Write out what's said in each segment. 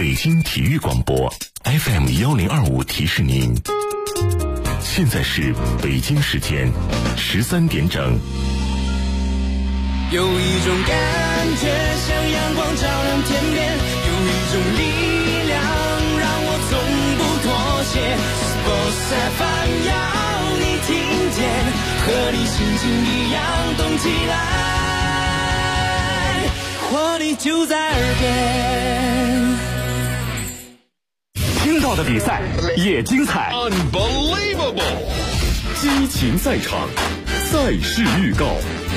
北京体育广播 FM1025提示您，现在是北京时间13点整。 有一种感觉像阳光照亮天边，有一种力量让我从不妥协。Sports FM 要你听见，和你心情一样动起来，活力就在耳边。 听到的比赛也精彩 ，Unbelievable！ 激情赛场，赛事预告。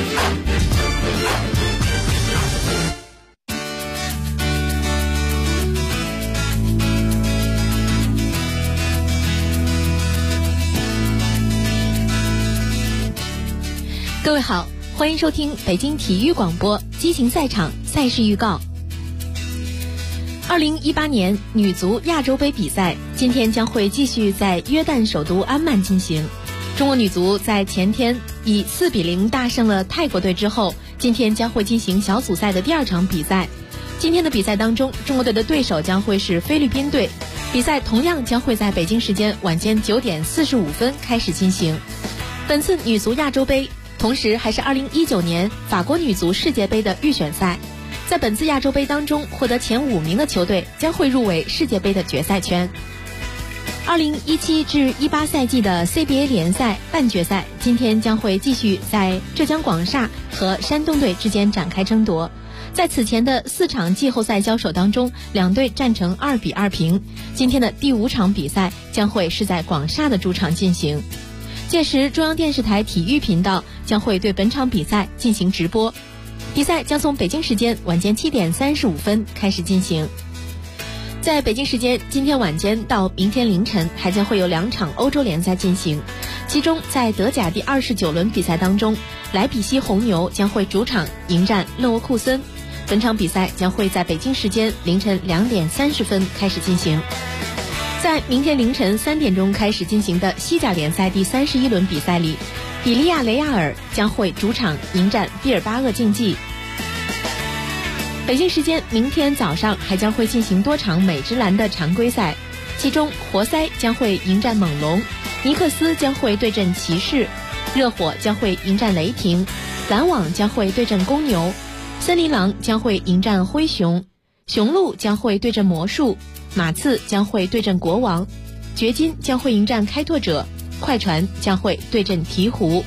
各位好，欢迎收听北京体育广播激情赛场赛事预告。2018年女足亚洲杯比赛今天将会继续在约旦首都安曼进行。中国女足在前天以4-0大胜了泰国队之后，今天将会进行小组赛的第2场比赛。今天的比赛当中，中国队的对手将会是菲律宾队，比赛同样将会在北京时间晚间9点45分开始进行。本次女足亚洲杯同时还是2019年法国女足世界杯的预选赛，在本次亚洲杯当中获得前5名的球队将会入围世界杯的决赛圈。2017至18赛季的 CBA 联赛半决赛今天将会继续在浙江广厦和山东队之间展开争夺。在此前的4场季后赛交手当中，两队战成2-2平。今天的第5场比赛将会是在广厦的主场进行。届时中央电视台体育频道将会对本场比赛进行直播，比赛将从北京时间晚间7点35分开始进行。在北京时间今天晚间到明天凌晨还将会有2场欧洲联赛进行，其中在德甲第29轮比赛当中，莱比锡红牛将会主场迎战勒沃库森，本场比赛将会在北京时间凌晨2点30分开始进行。在明天凌晨3点钟开始进行的西甲联赛第31轮比赛里，比利亚雷亚尔将会主场迎战毕尔巴鄂竞技。北京时间明天早上还将会进行多场美职篮的常规赛，其中活塞将会迎战猛龙，尼克斯将会对阵骑士，热火将会迎战雷霆，篮网将会对阵公牛，森林狼将会迎战灰熊，雄鹿将会对阵魔术，马刺将会对阵国王，掘金将会迎战开拓者，快船将会对阵鹈鹕。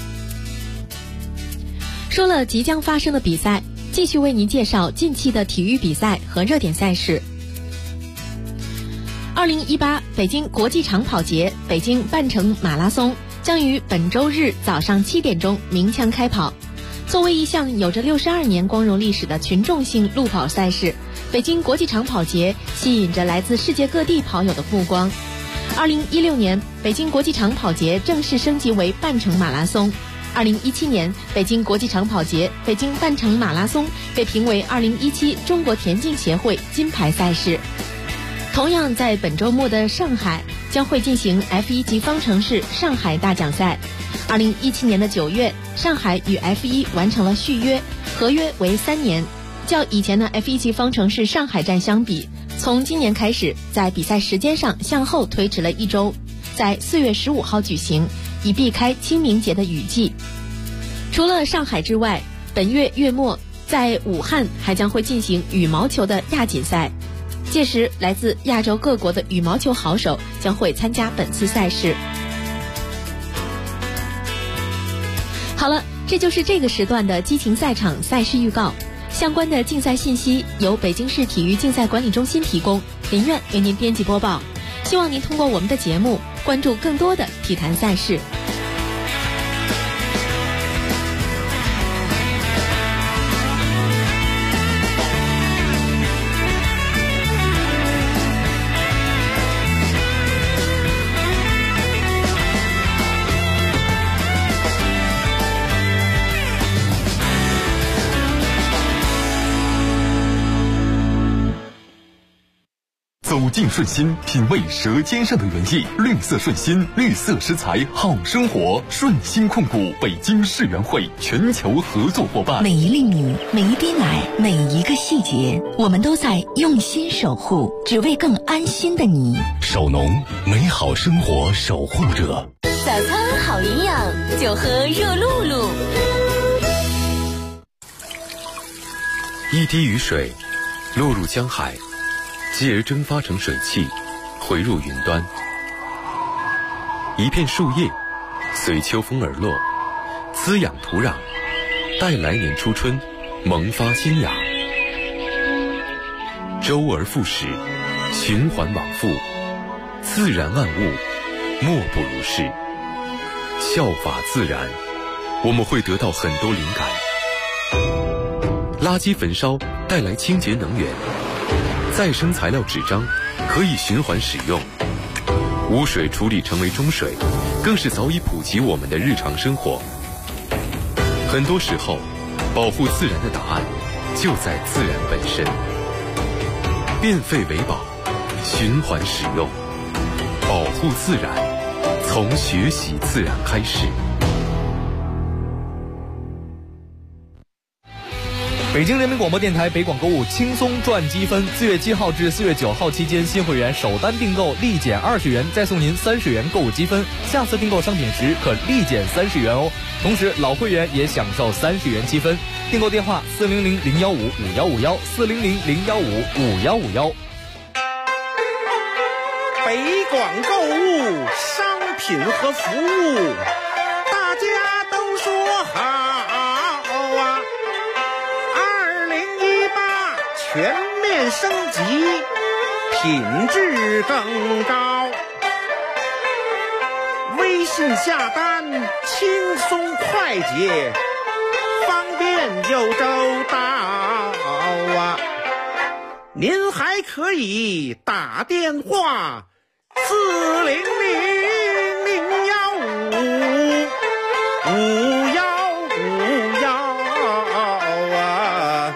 说了即将发生的比赛，继续为您介绍近期的体育比赛和热点赛事。2018北京国际长跑节北京半程马拉松将于本周日早上7点钟鸣枪开跑。作为一项有着62年光荣历史的群众性路跑赛事，北京国际长跑节吸引着来自世界各地跑友的目光。2016年，北京国际长跑节正式升级为半程马拉松。2017年，北京国际长跑节北京半程马拉松被评为2017中国田径协会金牌赛事。同样在本周末的上海将会进行 F1 级方程式上海大奖赛。2017年的9月，上海与 F1 完成了续约，合约为3年。较以前的 F1 级方程式上海站相比，从今年开始在比赛时间上向后推迟了1周，在4月15号举行，以避开清明节的雨季。除了上海之外，本月月末在武汉还将会进行羽毛球的亚锦赛，届时来自亚洲各国的羽毛球好手将会参加本次赛事。好了，这就是这个时段的激情赛场赛事预告。相关的竞赛信息由北京市体育竞赛管理中心提供，林苑为您编辑播报。希望您通过我们的节目关注更多的体坛赛事。 走进顺心，品味舌尖上的原意。绿色顺心，绿色食材好生活。顺心控股北京世园会全球合作伙伴。 每一粒米，每一滴奶，每一个细节，我们都在用心守护，只为更安心的你。 首农，美好生活守护者。 早餐好营养，就喝热露露。 一滴雨水落入江海，继而蒸发成水汽，回入云端。一片树叶随秋风而落，滋养土壤，待来年初春萌发新芽。周而复始，循环往复，自然万物莫不如是。效法自然，我们会得到很多灵感。垃圾焚烧带来清洁能源，再生材料纸张可以循环使用，污水处理成为中水，更是早已普及我们的日常生活。很多时候，保护自然的答案就在自然本身。变废为宝，循环使用，保护自然，从学习自然开始。 北京人民广播电台北广购物轻松赚积分，4月7号至4月9号期间，新会员首单订购立减20元，再送您30元购物积分，下次订购商品时可立减30元哦。同时，老会员也享受30元积分。订购电话400-015-5151，400-015-5151。 北广购物，商品和服务，大家都说好啊！2018全面升级，品质更高。微信下单轻松快捷，方便又周到啊！您还可以打电话400-015-5151啊！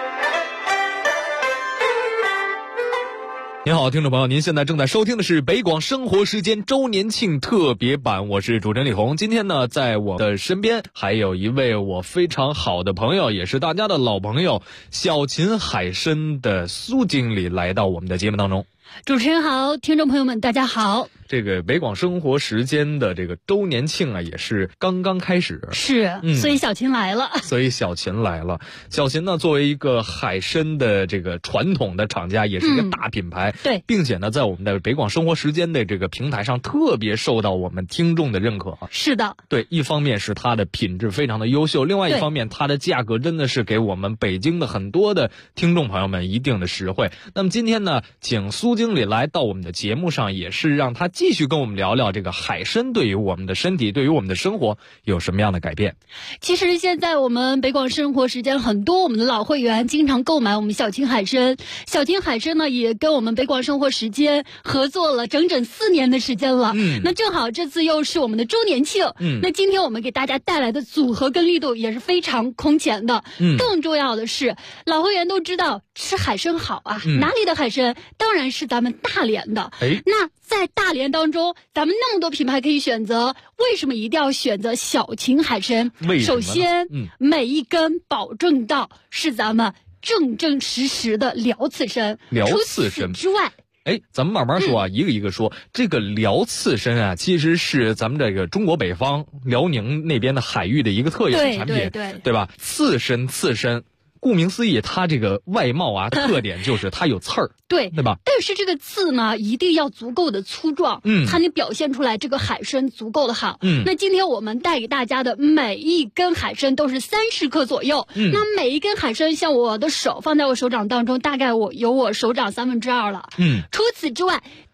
您好，听众朋友，您现在正在收听的是北广生活时间周年庆特别版，我是主持人李红。今天呢，在我的身边还有一位我非常好的朋友，也是大家的老朋友，小秦海参的苏经理来到我们的节目当中。 主持人好，听众朋友们大家好。 这个北广生活时间的这个周年庆啊，也是刚刚开始， 是，所以小秦来了。小秦呢，作为一个海参的这个传统的厂家，也是一个大品牌，对， 并且呢，在我们的北广生活时间的这个平台上，特别受到我们听众的认可。 是的， 对，一方面是它的品质非常的优秀，另外一方面它的价格真的是给我们北京的很多的听众朋友们一定的实惠。那么今天呢，请苏经理来到我们的节目上，也是让他继续跟我们聊聊这个海参对于我们的身体，对于我们的生活有什么样的改变。 其实现在我们北广生活时间很多我们的老会员经常购买我们小秦海参，小秦海参呢也跟我们北广生活时间合作了整整4年的时间了。那正好这次又是我们的周年庆，那今天我们给大家带来的组合跟力度也是非常空前的。更重要的是，老会员都知道吃海参好啊，哪里的海参？当然是咱们大连的。那在大连当中，咱们那么多品牌可以选择，为什么一定要选择小秦海参？首先，每一根保证到是咱们正正实实的辽刺参。 辽刺参之外， 咱们慢慢说啊，一个一个说。这个辽刺参啊，其实是咱们这个中国北方辽宁那边的海域的一个特有产品，对吧？刺参。顾名思义，它这个外貌啊，特点就是它有刺儿，对吧？ 但是这个刺呢，一定要足够的粗壮，才能表现出来这个海参足够的好。那今天我们带给大家的每一根海参都是30克左右。那每一根海参，像我的手放在我手掌当中，大概有我手掌2/3了。除此之外，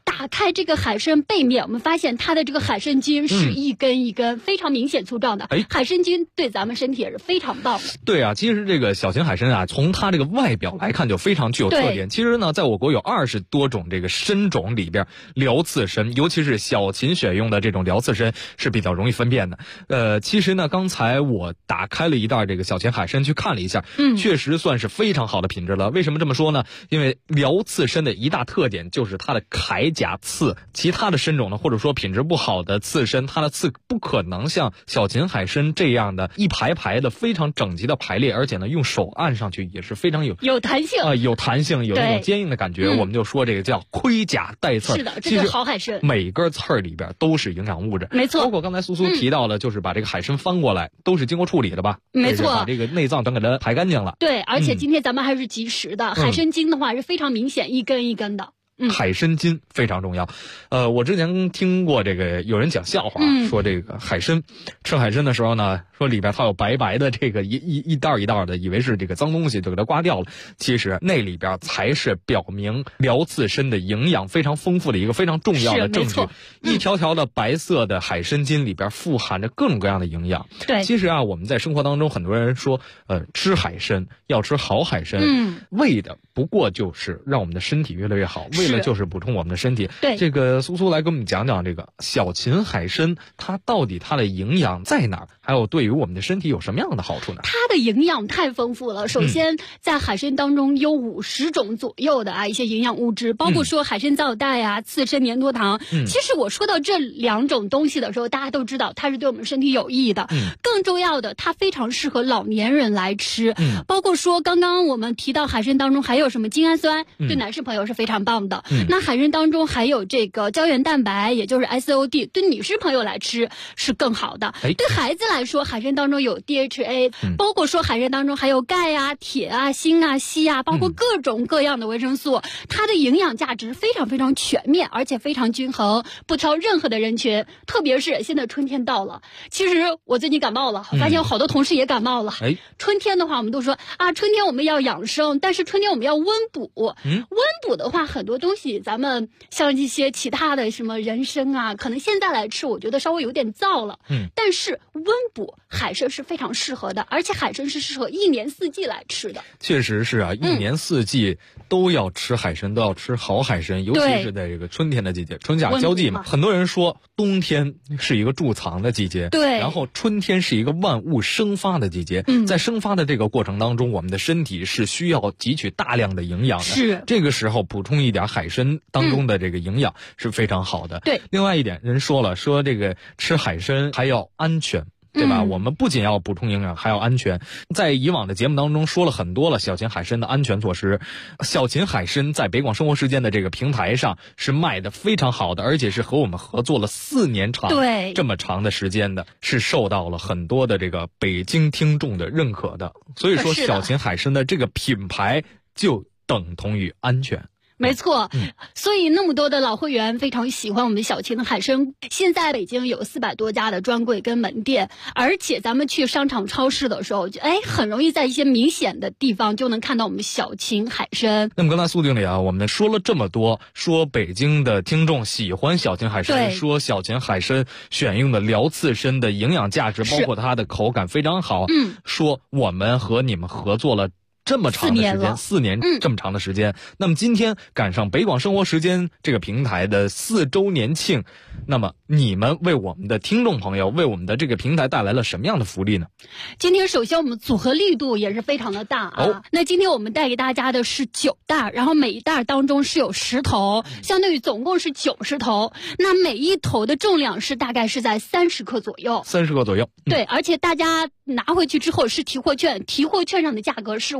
打开这个海参背面，我们发现它的这个海参筋是一根一根非常明显粗壮的。海参筋对咱们身体也是非常棒的。 对啊，其实这个小型海参啊，从它这个外表来看就非常具有特点。其实呢，在我国有20多种这个参种里边，辽刺参，尤其是小禽选用的这种辽刺参是比较容易分辨的。其实呢，刚才我打开了一袋这个小型海参去看了一下，确实算是非常好的品质了。为什么这么说呢？因为辽刺参的一大特点就是它的铠甲刺，其他的参种呢，或者说品质不好的刺参，它的刺不可能像小禽海参这样的一排排的非常整齐的排列，而且呢，用手按上去也是非常有弹性有弹性，有那种坚硬的感觉。我们就说这个叫盔甲带刺。 是的，这是好海参。 每根刺儿里边都是营养物质， 没错。 包括刚才苏苏提到了，就是把这个海参翻过来，都是经过处理的吧？ 没错， 把这个内脏全给它排干净了。 对，而且今天咱们还是及时的，海参筋的话是非常明显，一根一根的。 海参筋非常重要。我之前听过这个有人讲笑话，说这个海参吃海参的时候呢，说里边它有白白的这个一袋一袋的，以为是这个脏东西，就给它刮掉了。其实那里边才是表明辽刺参的营养非常丰富的一个非常重要的证据。一条条的白色的海参筋里边富含着各种各样的营养。 对， 其实啊，我们在生活当中很多人说，吃海参要吃好海参，为的不过就是让我们的身体越来越好，为了就是补充我们的身体。 对， 这个苏苏来跟我们讲讲这个小禽海参，它到底它的营养在哪儿？还有对于我们的身体有什么样的好处呢？ 它的营养太丰富了。首先，在海参当中有50种左右的一些营养物质，包括说海参皂带啊、刺参粘多糖。其实我说到这2种东西的时候，大家都知道它是对我们身体有益的。更重要的，它非常适合老年人来吃。包括说刚刚我们提到海参当中还有什么精氨酸，对男士朋友是非常棒的。那海参当中还有这个胶原蛋白，也就是 SOD， 对女士朋友来吃是更好的。对孩子来说，海参当中有 DHA，包括说海参当中还有钙啊、铁啊、锌啊、硒啊，包括各种各样的维生素，它的营养价值非常非常全面，而且非常均衡，不挑任何的人群。特别是现在春天到了，其实我最近感冒了，发现有好多同事也感冒了。春天的话，我们都说啊，春天我们要养生，但是春天我们要温补。温补的话，很多东西咱们像一些其他的什么人参啊，可能现在来吃，我觉得稍微有点燥了。但是温补海参是非常适合的，而且海参是适合1年4季来吃的。 确实是啊，1年4季都要吃海参，都要吃好海参，尤其是在这个春天的季节，春夏交际嘛。很多人说冬天是一个贮藏的季节， 对， 然后春天是一个万物生发的季节。在生发的这个过程当中，我们的身体是需要汲取大量的营养的。 是， 这个时候补充一点海参当中的这个营养是非常好的。 对， 另外一点，人说了，说这个吃海参还要安全。对吧？我们不仅要补充营养，还要安全。在以往的节目当中说了很多了小禽海参的安全措施。小禽海参在北广生活时间的这个平台上是卖的非常好的，而且是和我们合作了4年长， 对， 这么长的时间的，是受到了很多的这个北京听众的认可的。所以说，小禽海参的这个品牌就等同于安全。 没错，所以那么多的老会员非常喜欢我们小禽的海参。现在北京有400多家的专柜跟门店，而且咱们去商场超市的时候，很容易在一些明显的地方就能看到我们小禽海参。 那么刚才苏经理啊，我们说了这么多，说北京的听众喜欢小禽海参，说小禽海参选用的辽刺参的营养价值，包括它的口感非常好。说我们和你们合作了这么长的时间，4年这么长的时间。那么今天赶上北广生活时间这个平台的4周年庆，那么你们为我们的听众朋友，为我们的这个平台带来了什么样的福利呢？ 今天首先我们组合力度也是非常的大啊。那今天我们带给大家的是9袋，然后每一袋当中是有10头，相当于总共是90头。那每一头的重量是大概是在30克左右。 30克左右。 对，而且大家拿回去之后是提货券，提货券上的价格是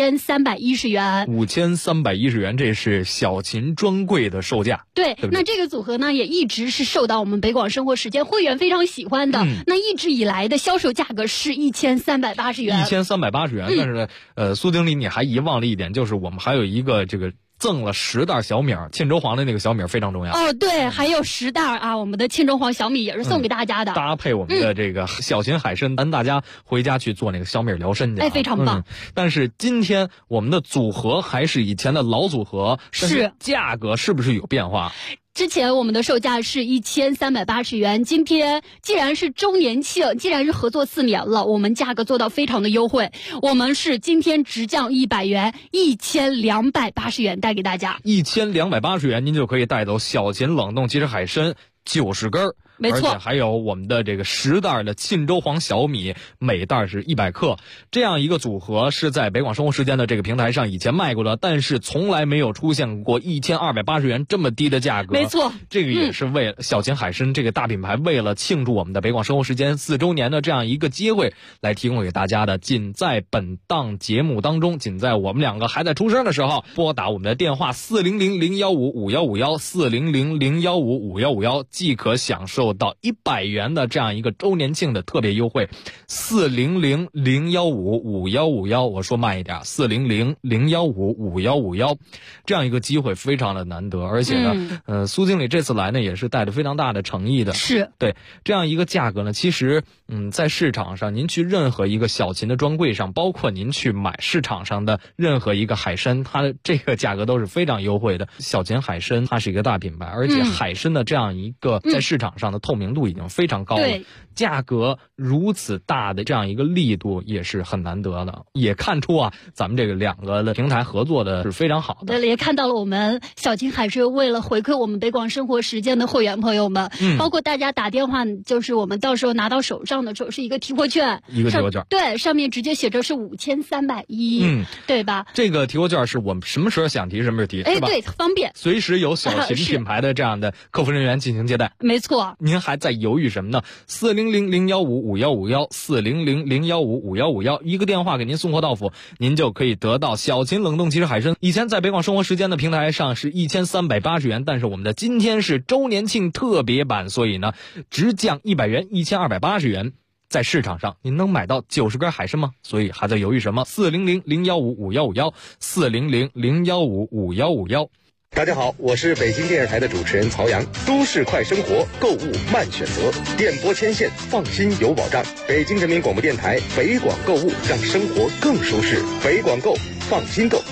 5310元。 5310元，这是小禽专柜的售价。 对， 对， 那这个组合呢，也一直是受到我们北广生活时间会员非常喜欢的。那一直以来的销售价格是1380元。 1380元，但是呢，苏经理你还遗忘了一点，就是我们还有一个这个赠了10袋小米，沁州黄的那个小米非常重要。 对，还有10袋啊，我们的沁州黄小米也是送给大家的， 搭配我们的这个小禽海参，咱大家回家去做那个小米疗身去。 非常棒。 但是今天我们的组合还是以前的老组合，是价格是不是有变化？ 之前我们的售价是1380元，今天既然是周年庆，既然是合作4年了，我们价格做到非常的优惠，我们是今天直降100元，1280元带给大家。 1280元您就可以带走小秦冷冻即食海参90根。 没错， 而且还有我们的这个10袋的沁州黄小米，每袋是100克，这样一个组合是在北广生活时间的这个平台上以前卖过的，但是从来没有出现过1280元这么低的价格。 没错， 这个也是为了小秦海参这个大品牌为了庆祝我们的北广生活时间4周年的这样一个机会来提供给大家的。仅在本档节目当中，仅在我们两个还在出生的时候，拨打我们的电话400-015-5151，400-015-5151，即可享受到100元的这样一个周年庆的特别优惠。400-015-5151，我说慢一点，400-015-5151，这样一个机会非常的难得，而且呢，苏经理这次来呢也是带着非常大的诚意的。 是对这样一个价格呢，其实在市场上您去任何一个小秦的专柜上，包括您去买市场上的任何一个海参，它的这个价格都是非常优惠的。小秦海参它是一个大品牌，而且海参的这样一个在市场上的透明度已经非常高了，价格如此大的这样一个力度也是很难得的，也看出啊咱们这个两个的平台合作的是非常好的。 对，也看到了我们小秦海参为了回馈我们北广生活时间的会员朋友们，包括大家打电话，就是我们到时候拿到手上的时候是一个提货券，对，上面直接写着是5310，对吧？ 这个提货券是我们什么时候想提什么时候提，是吧？ 对，方便， 随时有小秦品牌的这样的客服人员进行接待。 没错， 您还在犹豫什么呢？400-015-5151，400-015-5151，一个电话给您送货到府，您就可以得到小秦冷冻即食海参。以前在北广生活时间的平台上是1380元，但是我们的今天是周年庆特别版，所以呢直降100元，1280元。在市场上您能买到90根海参吗？所以还在犹豫什么？400-015-5151，400-015-5151。 大家好，我是北京电视台的主持人曹阳。都市快生活，购物慢选择，电波牵线，放心有保障。北京人民广播电台北广购物，让生活更舒适。北广购，放心购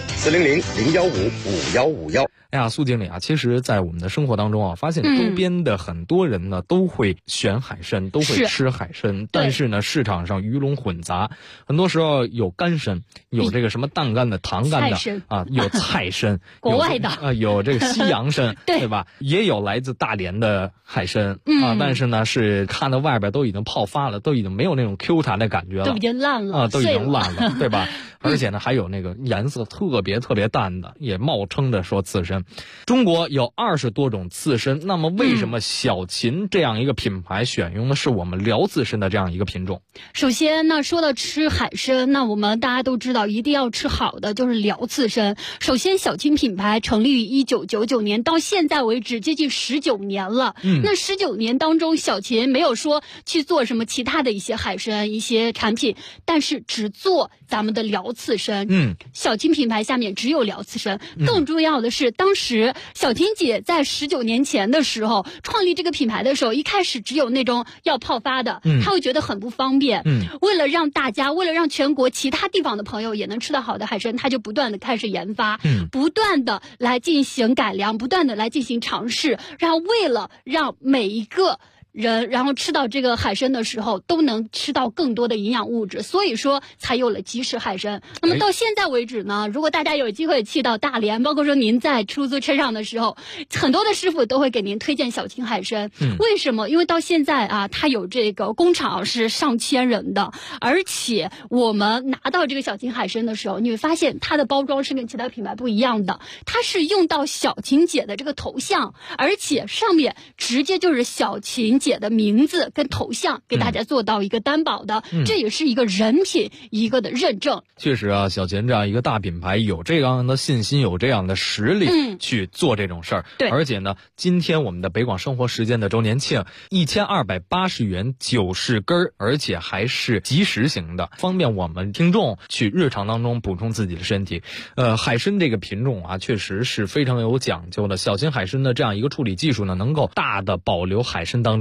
，400-015-5151。 哎呀，苏经理啊，其实在我们的生活当中啊，发现周边的很多人呢都会选海参，都会吃海参，但是呢市场上鱼龙混杂，很多时候有干参，有这个什么淡干的、糖干的啊，有菜参， 国外的有这个西洋参，对吧？也有来自大连的海参啊，但是呢是看到外边都已经泡发了，都已经没有那种 Q 弹的感觉了， 都已经烂了啊，都已经烂了，对吧？而且呢还有那个颜色特别淡的，也冒称的说刺参。中国有20多种刺参，那么为什么小秦这样一个品牌选用的是我们辽刺参的这样一个品种？ 首先那说到吃海参，那我们大家都知道一定要吃好的，就是辽刺参。首先小秦品牌成立于1999年，到现在为止接近19年了。那19年当中，小秦没有说去做什么其他的一些海参一些产品，但是只做咱们的辽刺参。小秦品牌下面只有辽刺参。更重要的是，当时小秦姐在19年前的时候创立这个品牌的时候，一开始只有那种要泡发的，她会觉得很不方便。为了让大家，为了让全国其他地方的朋友也能吃到好的海参，她就不断的开始研发，不断的来进行改良，不断的来进行尝试，然后为了让每一个人然后吃到这个海参的时候都能吃到更多的营养物质，所以说才有了即食海参。那么到现在为止呢，如果大家有机会去到大连，包括说您在出租车上的时候，很多的师傅都会给您推荐小秦海参。为什么？因为到现在啊，它有这个工厂是上千人的，而且我们拿到这个小秦海参的时候，你会发现它的包装是跟其他品牌不一样的，它是用到小秦姐的这个头像，而且上面直接就是小秦姐的名字跟头像给大家做到一个担保的，这也是一个人品一个的认证。 确实啊，小秦这样一个大品牌有这样的信心，有这样的实力去做这种事儿。 对， 而且呢，今天我们的北广生活时间的周年庆，1280元90根，而且还是即食型的，方便我们听众去日常当中补充自己的身体。海参这个品种啊，确实是非常有讲究的。小秦海参的这样一个处理技术呢，能够大的保留海参当中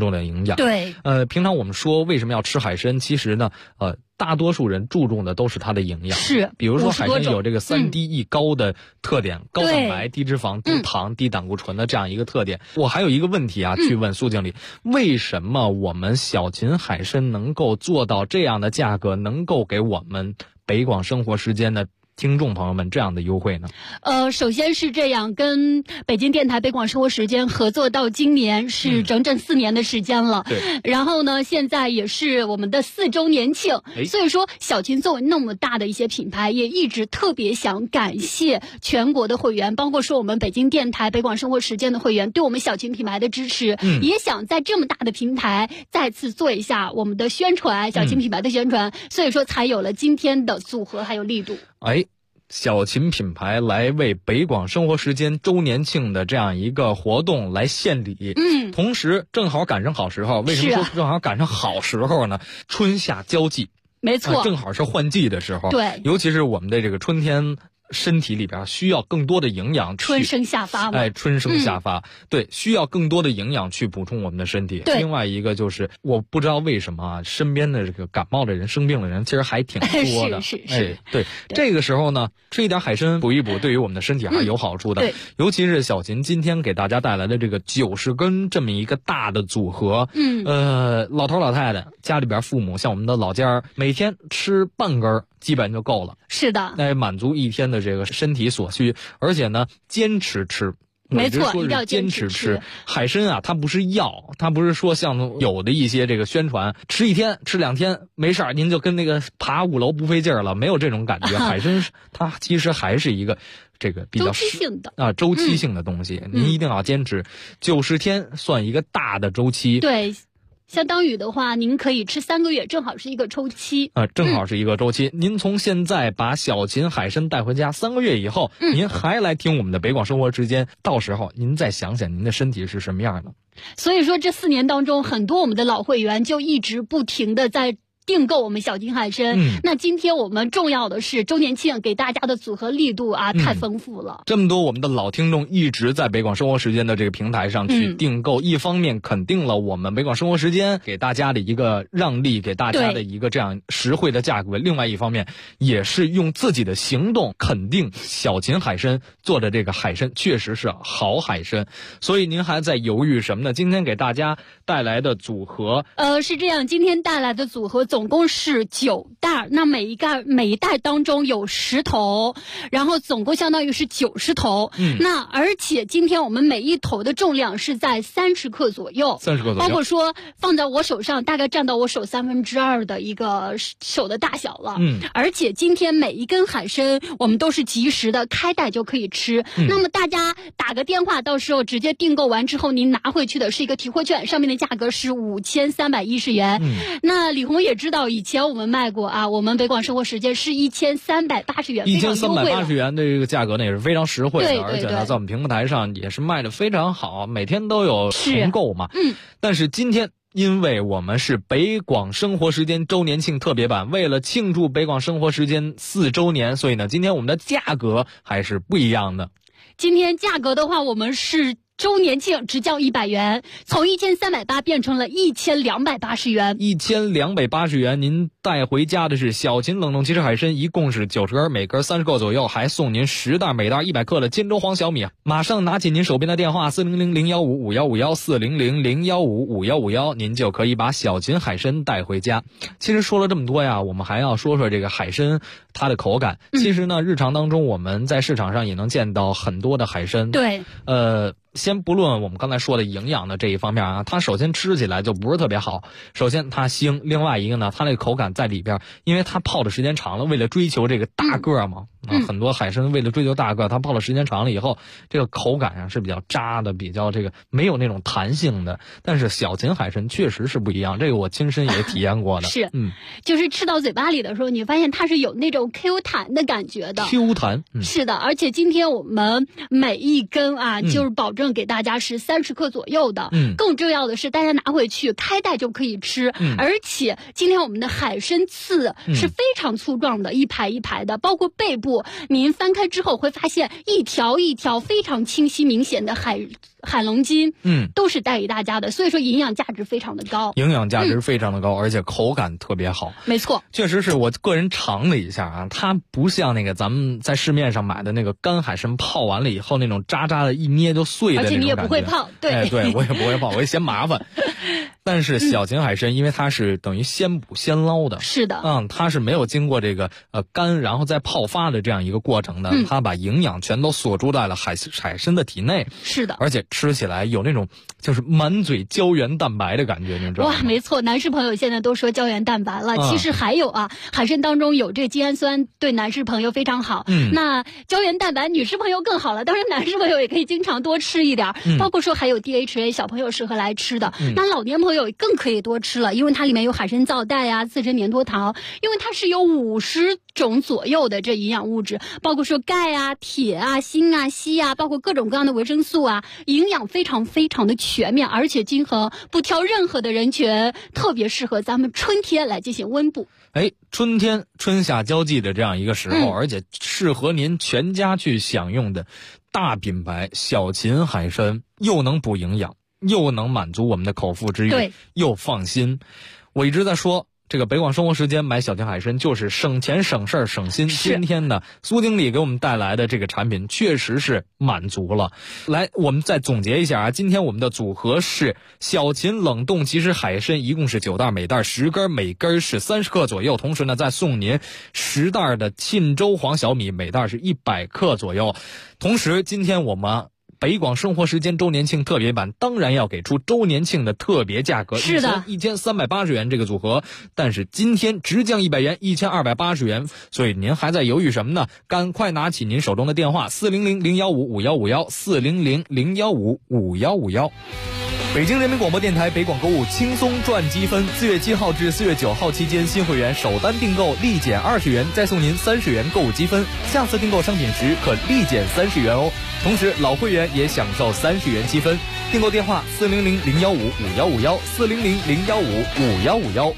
重的营养。 对， 平常我们说为什么要吃海参，其实呢，大多数人注重的都是它的营养。 是， 比如说海参有这个3D1高的特点，高蛋白、低脂肪、低糖、低胆固醇的这样一个特点。我还有一个问题啊，去问苏经理，为什么我们小秦海参能够做到这样的价格，能够给我们北广生活时间的听众朋友们这样的优惠呢？ 首先是这样，跟北京电台北广生活时间合作到今年是整整4年的时间了。 对。 然后呢，现在也是我们的4周年庆，所以说小秦作为那么大的一些品牌，也一直特别想感谢全国的会员，包括说我们北京电台北广生活时间的会员对我们小秦品牌的支持，也想在这么大的平台再次做一下我们的宣传，小秦品牌的宣传，所以说才有了今天的组合还有力度。 小秦品牌来为北广生活时间周年庆的这样一个活动来献礼，同时正好赶上好时候。为什么说正好赶上好时候呢？春夏交际， 没错， 正好是换季的时候。 对， 尤其是我们的这个春天，身体里边需要更多的营养， 春生夏发嘛。 春生夏发，对，需要更多的营养去补充我们的身体。另外一个就是，我不知道为什么啊，身边的这个感冒的人、生病的人其实还挺多的。 是。 对，这个时候呢，吃一点海参补一补，对于我们的身体还是有好处的。 对， 尤其是小秦今天给大家带来的这个90根这么一个大的组合。老头老太太家里边父母，像我们的老家每天吃半根基本就够了。 是的， 满足一天的这个身体所需，而且呢，坚持吃。 没错， 一定要坚持吃。海参啊，它不是药，它不是说像有的一些这个宣传，吃1天、吃2天没事儿，您就跟那个爬5楼不费劲儿了，没有这种感觉。海参它其实还是一个这个比较周期性的周期性的东西，您一定要坚持。90天算一个大的周期。 对。相当于的话，您可以吃3个月，正好是一个周期。 正好是一个周期。您从现在把小秦海参带回家，3个月以后，您还来听我们的北广生活时间，到时候您再想想您的身体是什么样的。 所以说，这4年当中，很多我们的老会员就一直不停的在订购我们小秦海参。那今天我们重要的是周年庆给大家的组合力度啊，太丰富了。 这么多我们的老听众一直在北广生活时间的这个平台上去订购，一方面肯定了我们北广生活时间给大家的一个让利，给大家的一个这样实惠的价格，另外一方面也是用自己的行动肯定小秦海参做的这个海参确实是好海参。所以您还在犹豫什么呢？今天给大家带来的组合是这样，今天带来的组合总共是9袋，那每一袋当中有10头，然后总共相当于是90头。那而且今天我们每一头的重量是在30克左右，30克左右，包括说放在我手上大概占到我手2/3的一个手的大小了。而且今天每一根海参我们都是及时的开袋就可以吃。那么大家打个电话，到时候直接订购完之后，您拿回去的是一个提货券，上面的价格是5310元。那李红也知道以前我们卖过啊，我们北广生活时间是1380元 ，1380元的这个价格呢也是非常实惠的。而且呢，在我们平台上也是卖的非常好，每天都有重购嘛。但是今天因为我们是北广生活时间周年庆特别版，为了庆祝北广生活时间4周年，所以呢，今天我们的价格还是不一样的。 今天价格的话，我们是周年庆直降100元，从1380变成了1280元。 1280元，您带回家的是小秦冷冻奇士海参，一共是90根，每根30克左右，还送您10袋，每袋100克的金州黄小米。马上拿起您手边的电话400-015-5151，400-015-5151，您就可以把小秦海参带回家。其实说了这么多呀，我们还要说说这个海参它的口感。其实呢，日常当中我们在市场上也能见到很多的海参。 对， 先不论我们刚才说的营养的这一方面啊，它首先吃起来就不是特别好。首先它腥，另外一个呢，它那个口感在里边，因为它泡的时间长了，为了追求这个大个嘛，很多海参为了追求大个，它泡的时间长了以后，这个口感上是比较渣的，比较这个没有那种弹性的。但是小秦海参确实是不一样，这个我亲身也体验过的。 是，就是吃到嘴巴里的时候，你发现它是有那种 Q 弹的感觉的。 Q 弹， 是的，而且今天我们每一根啊，就是保证给大家是30克左右的。更重要的是，大家拿回去开袋就可以吃。而且今天我们的海参刺是非常粗壮的，一排一排的，包括背部部，您翻开之后会发现一条一条非常清晰明显的海龙筋，都是带给大家的，所以说营养价值非常的高， 营养价值非常的高，而且口感特别好。 没错， 确实是我个人尝了一下啊，它不像那个咱们在市面上买的那个干海参泡完了以后那种渣渣的，一捏就碎的那种感觉。 而且你也不会泡，对， 哎，对我也不会泡，我也嫌麻烦。但是小秦海参，因为它是等于现捕现捞的， 是的， 它是没有经过这个干然后再泡发的这样一个过程的，它把营养全都锁住在了海参的体内， 是的， 而且吃起来有那种就是满嘴胶原蛋白的感觉，你知道吗？ 哇，没错，男士朋友现在都说胶原蛋白了，其实还有啊，海参当中有这个精氨酸，对男士朋友非常好。那胶原蛋白女士朋友更好了，当然男士朋友也可以经常多吃一点，包括说还有 DHA， 小朋友适合来吃的。那老年朋友更可以多吃了，因为它里面有海参皂苷啊、自身粘多糖，因为它是有50种左右的这营养物质，包括说钙啊、铁啊、锌啊、硒啊，包括各种各样的维生素啊，营养非常非常的全面，而且均衡，不挑任何的人群，特别适合咱们春天来进行温补。 春天春夏交际的这样一个时候，而且适合您全家去享用的大品牌小秦海参，又能补营养，又能满足我们的口腹之欲，又放心。我一直在说这个北广生活时间买小秦海参就是省钱省事儿省心。今天呢，苏经理给我们带来的这个产品确实是满足了。来，我们再总结一下啊，今天我们的组合是小秦冷冻即食海参，一共是9袋，每袋10根，每根是30克左右。同时呢，再送您10袋的沁州黄小米，每袋是100克左右。同时，今天我们北广生活时间周年庆特别版当然要给出周年庆的特别价格， 是的 ，1380元这个组合，但是今天直降100元，1280元，所以您还在犹豫什么呢？赶快拿起您手中的电话400-015-5151，400-015-5151。北京人民广播电台北广购物轻松赚积分，4月7号至4月9号期间，新会员首单订购立减20元，再送您30元购物积分，下次订购商品时可立减30元哦。同时老会员也享受30元积分。订购电话400-015-5151，400-015-5151。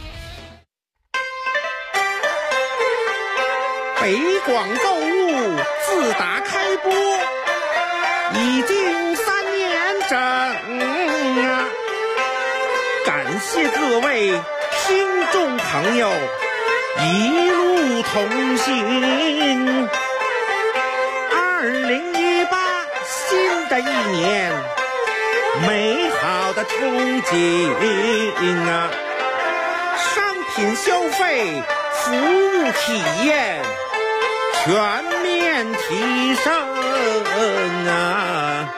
北广购物自打开播已经3年整啊，感谢各位听众朋友一路同行。2018新的一年，美好的憧憬啊，商品消费、服务体验全面提升啊！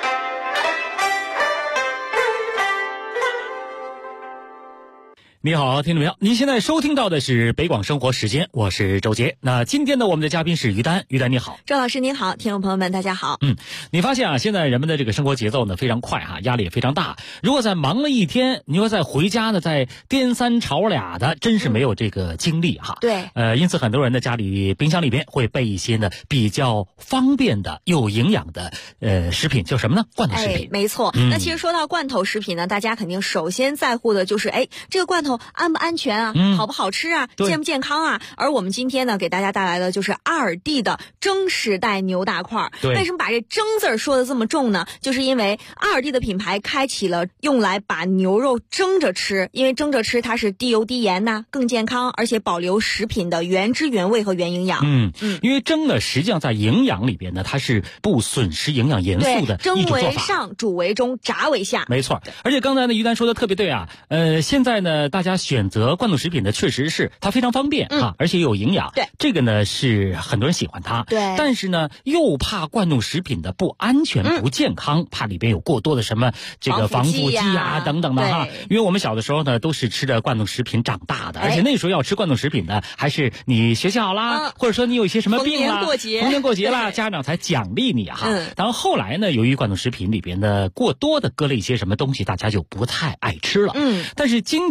你好，听众朋友，您现在收听到的是北广生活时间，我是周杰。那今天呢，我们的嘉宾是于丹，于丹你好。 周老师您好，听众朋友们大家好。 你发现啊，现在人们的这个生活节奏呢非常快哈，压力也非常大。如果在忙了一天，你说再回家呢，再颠三吵俩的，真是没有这个精力哈。 对。 因此很多人的家里冰箱里边会备一些呢比较方便的、有营养的食品，叫什么呢？罐头食品。 没错。那其实说到罐头食品呢，大家肯定首先在乎的就是这个罐头安不安全啊，好不好吃啊，健不健康啊。而我们今天呢给大家带来的就是阿尔蒂的蒸时代牛大块。为什么把这蒸字儿说的这么重呢？就是因为阿尔蒂的品牌开启了用来把牛肉蒸着吃，因为蒸着吃它是低油低盐呐，更健康，而且保留食品的原汁原味和原营养。 因为蒸呢实际上在营养里边呢，它是不损失营养元素的一种做法。 蒸为上，煮为中，炸为下。 没错。而且刚才呢于丹说的特别对啊，现在呢大家选择罐头食品呢，确实是它非常方便而且有营养。 对， 这个呢是很多人喜欢它。 对， 但是呢又怕罐头食品的不安全、不健康，怕里边有过多的什么这个防腐剂啊等等的哈。因为我们小的时候呢都是吃着罐头食品长大的，而且那时候要吃罐头食品呢，还是你学习好啦，或者说你有一些什么病啦，逢年过节啦，家长才奖励你哈。然后后来呢，由于罐头食品里边的过多的搁了一些什么东西，大家就不太爱吃了。但是今天为大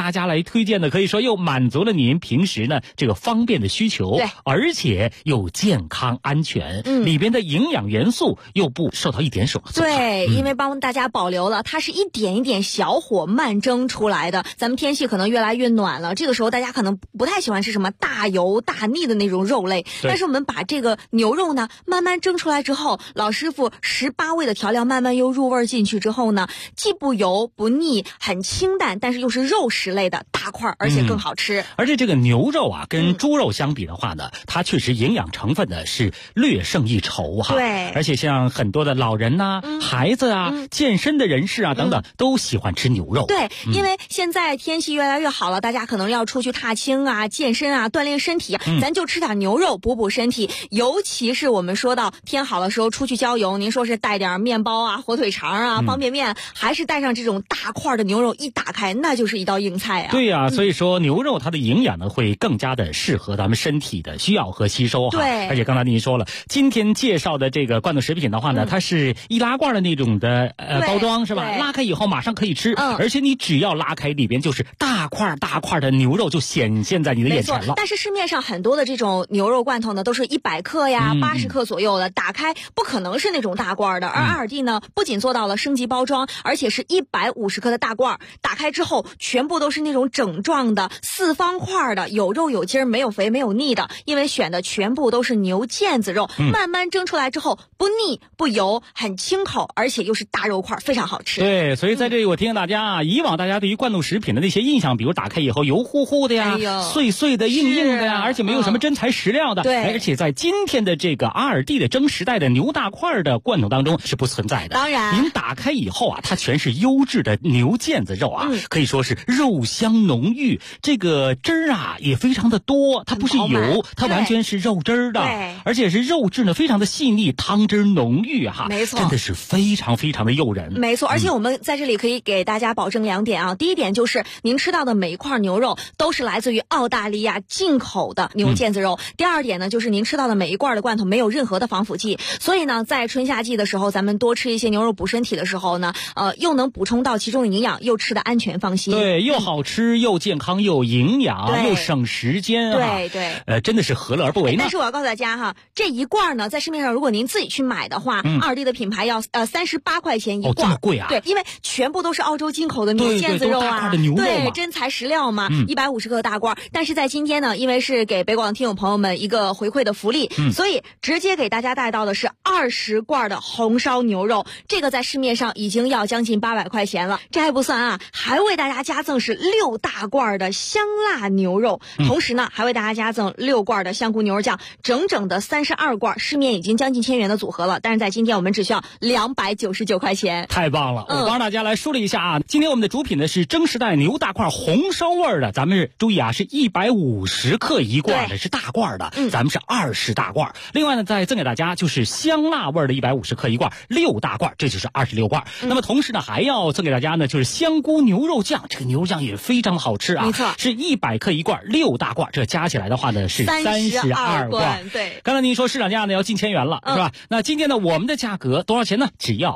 大家来推荐的，可以说又满足了您平时呢这个方便的需求， 对， 而且又健康安全，里边的营养元素又不受到一点损害。 对，因为帮大家保留了，它是一点一点小火慢蒸出来的。咱们天气可能越来越暖了，这个时候大家可能不太喜欢吃什么大油大腻的那种肉类，但是我们把这个牛肉呢慢慢蒸出来之后，老师傅18味的调料慢慢又入味进去之后呢，既不油不腻，很清淡，但是又是肉食类的大块，而且更好吃。 而且这个牛肉啊跟猪肉相比的话呢，它确实营养成分呢是略胜一筹哈。 对， 而且像很多的老人呐、孩子啊、健身的人士啊等等，都喜欢吃牛肉。 对，因为现在天气越来越好了，大家可能要出去踏青啊、健身啊、锻炼身体，咱就吃点牛肉补补身体。尤其是我们说到天好的时候出去郊游，您说是带点面包啊、火腿肠啊、方便面，还是带上这种大块的牛肉，一打开那就是一道硬菜啊。 对呀，所以说牛肉它的营养呢会更加的适合咱们身体的需要和吸收哈。 对， 而且刚才您说了，今天介绍的这个罐头食品的话呢，它是易拉罐的那种的包装是吧？拉开以后马上可以吃，而且你只要拉开，里边就是大块大块的牛肉就显现在你的眼前了。 但是市面上很多的这种牛肉罐头呢，都是100克呀、80克左右的，打开不可能是那种大罐的。而阿尔蒂呢，不仅做到了升级包装，而且是150克的大罐，打开之后全部都是那种整状的4方块的，有肉有筋，没有肥没有腻的，因为选的全部都是牛腱子肉，慢慢蒸出来之后不腻不油，很清口，而且又是大肉块，非常好吃。 对，所以在这里我提醒大家啊，以往大家对于罐头食品的那些印象，比如打开以后油乎乎的呀、碎碎的、硬硬的呀，而且没有什么真材实料的。 对， 而且在今天的这个阿尔蒂的蒸时代的牛大块的罐头当中是不存在的。 当然， 您打开以后啊，它全是优质的牛腱子肉啊，可以说是肉香浓郁，这个汁儿啊也非常的多，它不是油，它完全是肉汁儿的，而且是肉质呢非常的细腻，汤汁浓郁哈， 没错， 真的是非常非常的诱人。 没错，而且我们在这里可以给大家保证2点啊。第一点就是您吃到的每一块牛肉都是来自于澳大利亚进口的牛腱子肉。第二点呢，就是您吃到的每一罐的罐头没有任何的防腐剂，所以呢，在春夏季的时候，咱们多吃一些牛肉补身体的时候呢，又能补充到其中的营养，又吃的安全放心。 对，又好吃又健康又营养又省时间啊。 对， 真的是何乐而不为呢？ 但是我要告诉大家哈，这一罐呢，在市面上如果您自己去买的话，阿尔蒂的品牌要38块钱一罐。 这么贵啊？ 对，因为全部都是澳洲进口的牛腱子肉啊， 大块的牛肉嘛， 对，真材实料嘛，150克大罐。但是在今天呢，因为是给北广听友朋友们一个回馈的福利，所以直接给大家带到的是20罐的红烧牛肉，这个在市面上已经要将近800块钱了。这还不算啊，还为大家加赠是6大罐的香辣牛肉，同时呢还为大家加赠6罐的香菇牛肉酱，整整的32罐，市面已经将近1000元的组合了，但是在今天我们只需要299块钱。 太棒了！我帮大家来梳理一下啊，今天我们的主品呢是蒸时代牛大块红烧味的，咱们注意啊，是150克一罐的，是大罐的，咱们是20大罐。另外呢，再赠给大家就是香辣味的150克一罐，6大罐，这就是26罐。那么同时呢，还要赠给大家呢就是香菇牛肉酱，这个牛肉酱也非常好吃啊， 没错， 是100克一罐，6大罐，这加起来的话呢是32罐。 对， 刚才您说市场价呢要近1000元了，是吧？那今天呢我们的价格多少钱呢？只要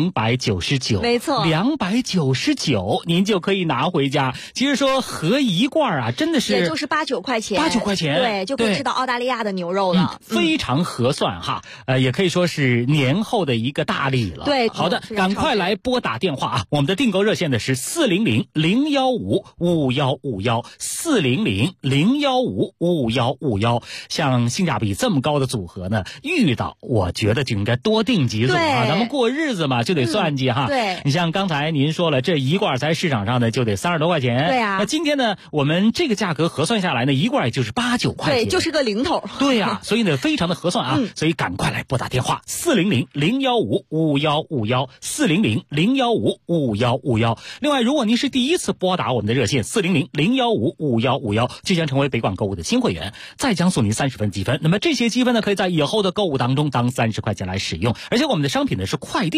299， 没错 ，299您就可以拿回家。其实说合一罐啊，真的是也就是8、9块钱 ，8、9块钱， 对，就可以吃到澳大利亚的牛肉了， 非常合算哈。也可以说是年后的一个大礼了。 对， 好的，赶快来拨打电话啊！我们的订购热线的是400-015-5151，400-015-5151。像性价比这么高的组合呢，遇到我觉得就应该多订几组啊。咱们过日子嘛，就得算计哈。 对， 你像刚才您说了，这一罐在市场上呢就得30多块钱。 对啊。 那今天呢，我们这个价格核算下来呢，一罐也就是8、9块钱。 对，就是个零头。 对呀，所以呢，非常的合算啊。所以赶快来拨打电话400-015-5151，400-015-5151。另外，如果您是第一次拨打我们的热线400-015-5151，就将成为北广购物的新会员，再将送您30分积分。那么这些积分呢，可以在以后的购物当中当30块钱来使用。而且我们的商品呢是快递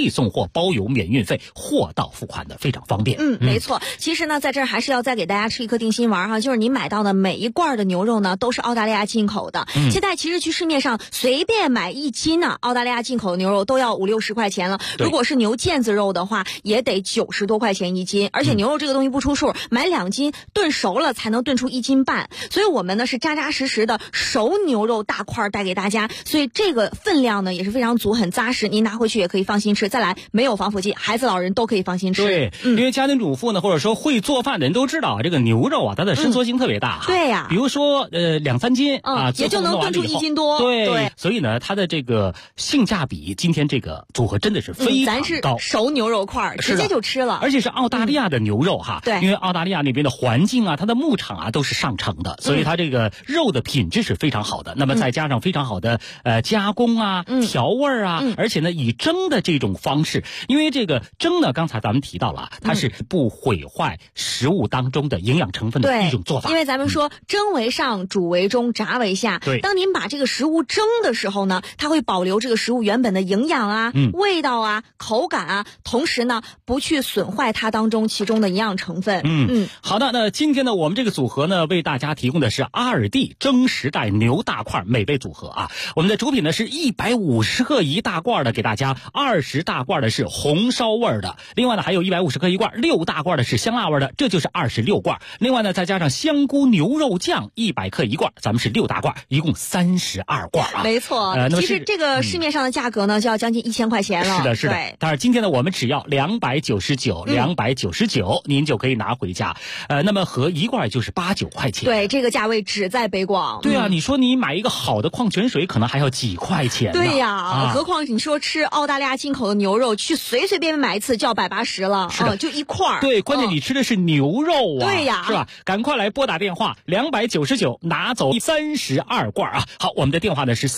配送货，包邮免运费，货到付款的非常方便。 没错。其实呢，在这儿还是要再给大家吃一颗定心丸哈，就是你买到的每一罐的牛肉呢，都是澳大利亚进口的。现在其实去市面上随便买1斤呢，澳大利亚进口的牛肉都要50-60块钱了。如果是牛腱子肉的话，也得90多块钱1斤。而且牛肉这个东西不出数，买2斤炖熟了才能炖出1斤半。所以我们呢是扎扎实实的熟牛肉大块带给大家，所以这个分量呢也是非常足，很扎实，您拿回去也可以放心吃。再来，没有防腐剂，孩子老人都可以放心吃。 对，因为家庭主妇呢，或者说会做饭的人都知道，这个牛肉啊，它的伸缩性特别大。 对呀， 比如说2-3斤啊， 也就能炖出1斤多。 对，所以呢，它的这个性价比，今天这个组合真的是非常高。 咱是熟牛肉块，直接就吃了， 而且是澳大利亚的牛肉哈。 对， 因为澳大利亚那边的环境啊，它的牧场啊都是上乘的，所以它这个肉的品质是非常好的。那么再加上非常好的加工啊、调味啊，而且呢以蒸的这种方式，因为这个蒸呢，刚才咱们提到了，它是不毁坏食物当中的营养成分的一种做法。 因为咱们说蒸为上，煮为中，炸为下。 对， 当您把这个食物蒸的时候呢，它会保留这个食物原本的营养啊、味道啊、口感啊，同时呢不去损坏它当中其中的营养成分。 好的，那今天呢，我们这个组合呢，为大家提供的是阿尔蒂蒸时代牛大块美味组合啊。我们的主品呢是150克1大罐的，给大家20大罐的是红烧味的，另外呢还有150克1罐6大罐的是香辣味的，这就是26罐。另外呢再加上香菇牛肉酱100克1罐，咱们是6大罐，一共32罐啊。 没错，其实这个市面上的价格呢就要将近1000块钱了。 是的。但是今天呢我们只要299，您就可以拿回家。那么合一罐就是8-9块钱。 对，这个价位只在北广。 对啊，你说你买一个好的矿泉水可能还要几块钱呢。 对呀，何况你说吃澳大利亚进口的牛肉，去随随便便买一次就要180了。 是的， 就一块。 对，关键你吃的是牛肉啊。 对呀， 是吧？赶快来拨打电话299，拿走32罐啊！好，我们的电话呢是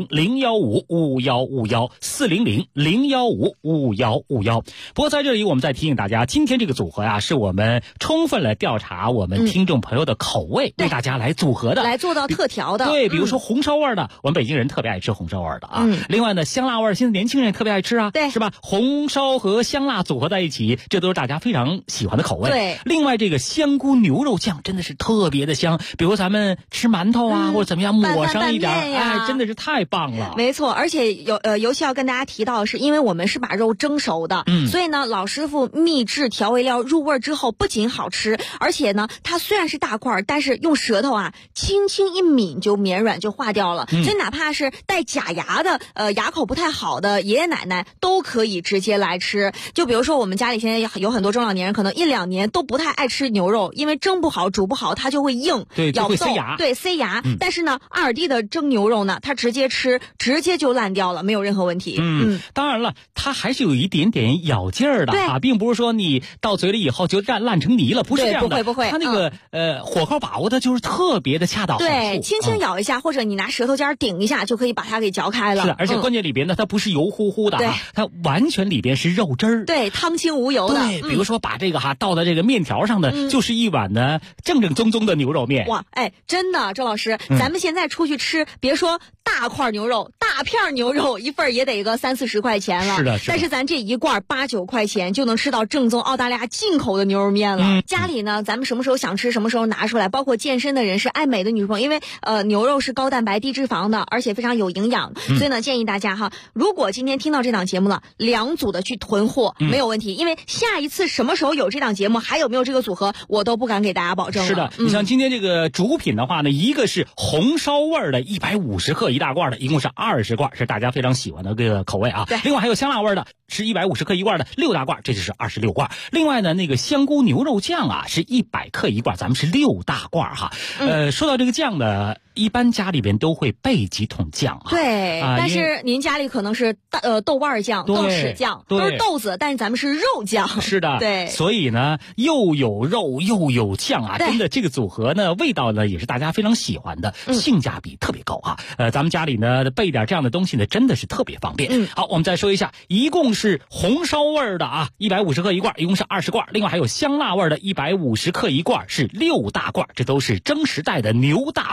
400-015-5151，400-015-5151。不过在这里我们再提醒大家，今天这个组合啊，是我们充分来调查我们听众朋友的口味，为大家来组合的， 来做到特调的。 对，比如说红烧味的，我们北京人特别爱吃红烧味的啊。另外呢，香辣味现在年轻人也特别爱吃啊， 对， 是吧？红烧和香辣组合在一起，这都是大家非常喜欢的口味。 对， 另外这个香菇牛肉酱真的是特别的香，比如咱们吃馒头啊，或者怎么样抹上一点，哎，真的是太棒了。 没错，而且尤其要跟大家提到的是，因为我们是把肉蒸熟的，所以呢，老师傅秘制调味料入味之后，不仅好吃，而且呢，它虽然是大块，但是用舌头啊轻轻一抿就绵软就化掉了，所以哪怕是带假牙的牙口不太好的爷爷奶奶都可以直接来吃。就比如说我们家里现在有很多中老年人，可能1-2年都不太爱吃牛肉，因为蒸不好煮不好它就会硬， 对，就会塞牙， 对，塞牙。但是呢，阿尔蒂的蒸牛肉呢，它直接吃直接就烂掉了，没有任何问题。 当然了，它还是有一点点咬劲儿的啊，并不是说你到嘴里以后就烂成泥了，不是这样的。 不会。 它那个火候把握的就是特别的恰到好处。 对，轻轻咬一下，或者你拿舌头尖顶一下，就可以把它给嚼开了。 是的，而且关键里边呢，它不是油乎乎的啊，它完全里边是肉汁儿。 对，汤清无油的。 对，比如说把这个倒到这个面条上的，就是一碗呢正正宗宗的牛肉面。 哇，哎，真的，周老师，咱们现在出去吃，别说大块牛肉、大片牛肉，一份也得个30-40块钱了。 是的。 但是咱这一罐8-9块钱就能吃到正宗澳大利亚进口的牛肉面了。家里呢，咱们什么时候想吃什么时候拿出来，包括健身的人士、爱美的女朋友，因为牛肉是高蛋白低脂肪的，而且非常有营养，所以呢建议大家哈，如果今天听到这档节目了，2组的去囤货没有问题，因为下一次什么时候有这档节目，还有没有这个组合，我都不敢给大家保证了。 是的，你像今天这个主品的话呢，一个是红烧味的150克1大罐的，一共是20罐，是大家非常喜欢的这个口味啊。另外还有香辣味的，是150克1罐的6大罐，这就是26罐。另外呢，那个香菇牛肉酱啊，是100克1罐，咱们是6大罐哈。说到这个酱呢，一般家里边都会备几桶酱啊。 对，但是您家里可能是豆瓣酱、豆豉酱，都是豆子，但是咱们是肉酱。 是的， 对。 所以呢，又有肉又有酱啊，真的这个组合呢，味道呢也是大家非常喜欢的，性价比特别高啊。咱们家里呢备点这样的东西呢，真的是特别方便。好，我们再说一下，一共是红烧味的啊，150克1罐，一共是20罐。另外还有香辣味的150克1罐，是6大罐，这都是蒸时代的牛大块的。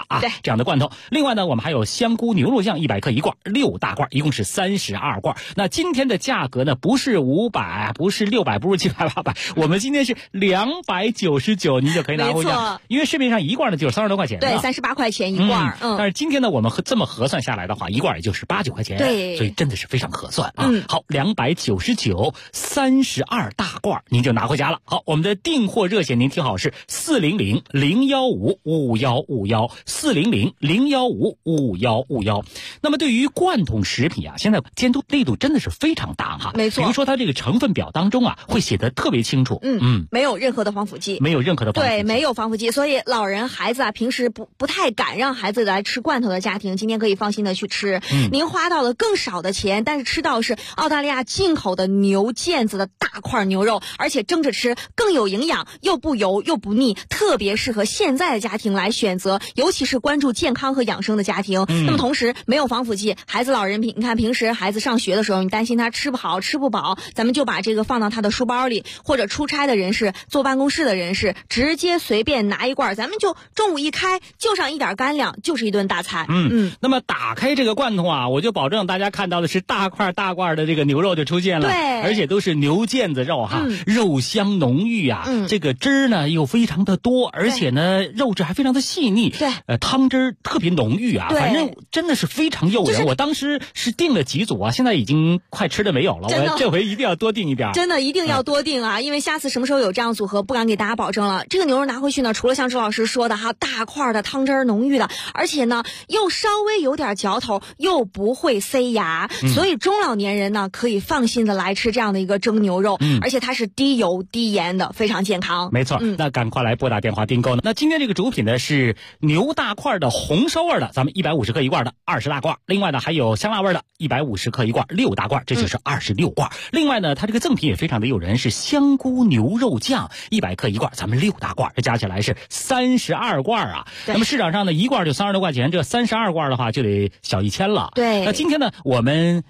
家啊，这样的罐头。另外呢，我们还有香菇牛肉酱100克1罐，6大罐，一共是32罐。那今天的价格呢，不是500，不是600，不是700、800，我们今天是299，您就可以拿回家。因为市面上一罐呢就是30多块钱， 对，38块钱一罐。 但是今天呢，我们这么核算下来的话，一罐也就是8、9块钱， 对， 所以真的是非常合算啊。好，299 32大罐，您就拿回家了。好，我们的订货热线您听好是400-015-5151，400-015-5151。那么对于罐头食品啊，现在监督力度真的是非常大哈。 没错， 比如说它这个成分表当中啊，会写得特别清楚。 没有任何的防腐剂， 没有任何的防腐剂， 对，没有防腐剂，所以老人孩子啊，平时不太敢让孩子来吃罐头的家庭，今天可以放心的去吃。您花到了更少的钱，但是吃到是澳大利亚进口的牛腱子的大块牛肉，而且蒸着吃更有营养，又不油又不腻，特别适合现在的家庭来选择，尤其是关注健康和养生的家庭。那么同时没有防腐剂，孩子老人你看平时孩子上学的时候，你担心他吃不好吃不饱，咱们就把这个放到他的书包里，或者出差的人士、坐办公室的人士直接随便拿一罐，咱们就中午一开就上一点干粮，就是一顿大餐。 那么打开这个罐头啊，我就保证大家看到的是大块的这个牛肉就出现了， 对， 而且都是牛腱子肉哈，肉香浓郁啊，这个汁儿呢又非常的多，而且呢肉质还非常的细腻， 对， 汤汁儿特别浓郁啊，反正真的是非常诱人。我当时是订了几组啊，现在已经快吃的没有了，我这回一定要多订一点， 真的一定要多订啊，因为下次什么时候有这样组合不敢给大家保证了。这个牛肉拿回去呢，除了像周老师说的哈，大块的汤汁浓郁的，而且呢又稍微有点嚼头，又不会塞牙，所以中老年人呢可以放心的来吃这样的一个蒸牛肉，而且它是低油低盐的，非常健康。 没错，那赶快来拨打电话订购呢。那今天这个主品呢是牛大块的红烧味的，咱们150克一罐的20大罐，另外呢还有香辣味的150克一罐6大罐，这就是26罐。另外呢它这个赠品也非常的诱人，是香菇牛肉酱100克一罐，咱们6大罐，这加起来是32罐啊。那么市场上呢一罐就30多块钱，这32罐的话就得小1000了。 对， 那今天呢我们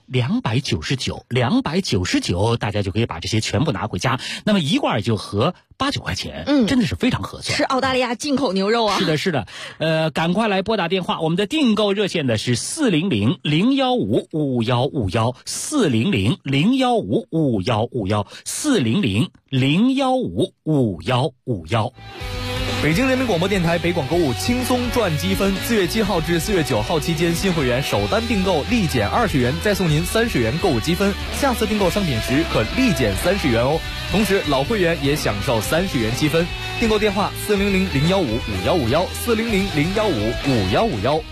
299，大家就可以把这些全部拿回家，那么一罐也就合8、9块钱，真的是非常合算。 是澳大利亚进口牛肉啊。 是的，赶快来拨打电话，我们的订购热线的是400-015-5151，400-015-5151，400-015-5151。 北京人民广播电台北广购物轻松赚积分，4月7号至4月9号期间，新会员首单订购立减20元，再送您30元购物积分，下次订购商品时可立减30元哦。同时老会员也享受30元积分。订购电话400-015-5151，400-015-5151。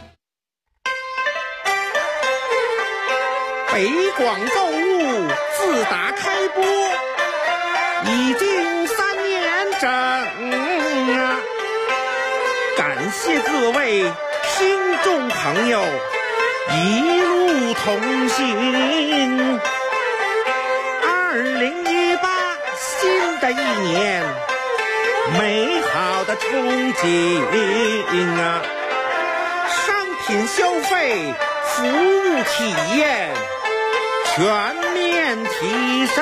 北广购物自打开播已经3年整啊，感谢各位听众朋友一路同行。2018新的一年，美好的憧憬啊，商品消费、服务体验全面提升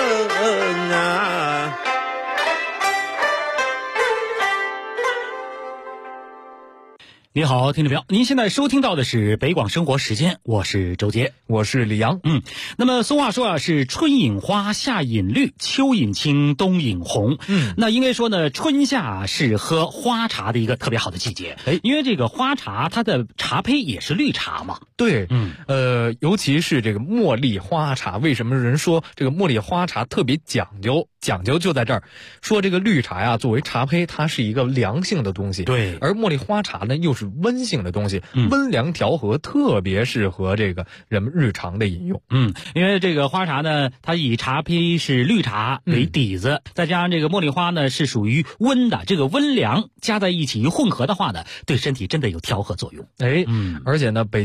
啊！ 你好，听众朋友，您现在收听到的是北广生活时间，我是周杰， 我是李阳。 那么俗话说啊，是春饮花，夏饮绿，秋饮青，冬饮红。那应该说呢，春夏是喝花茶的一个特别好的季节。因为这个花茶它的茶胚也是绿茶嘛。 对，尤其是这个茉莉花茶，为什么人说这个茉莉花茶特别讲究？讲究就在这儿，说这个绿茶呀，作为茶胚，它是一个凉性的东西， 对， 而茉莉花茶呢又是温性的东西，温凉调和，特别适合这个人们日常的饮用。 因为这个花茶呢，它以茶胚是绿茶为底子，再加上这个茉莉花呢是属于温的，这个温凉加在一起混合的话呢，对身体真的有调和作用。 而且呢，北京人对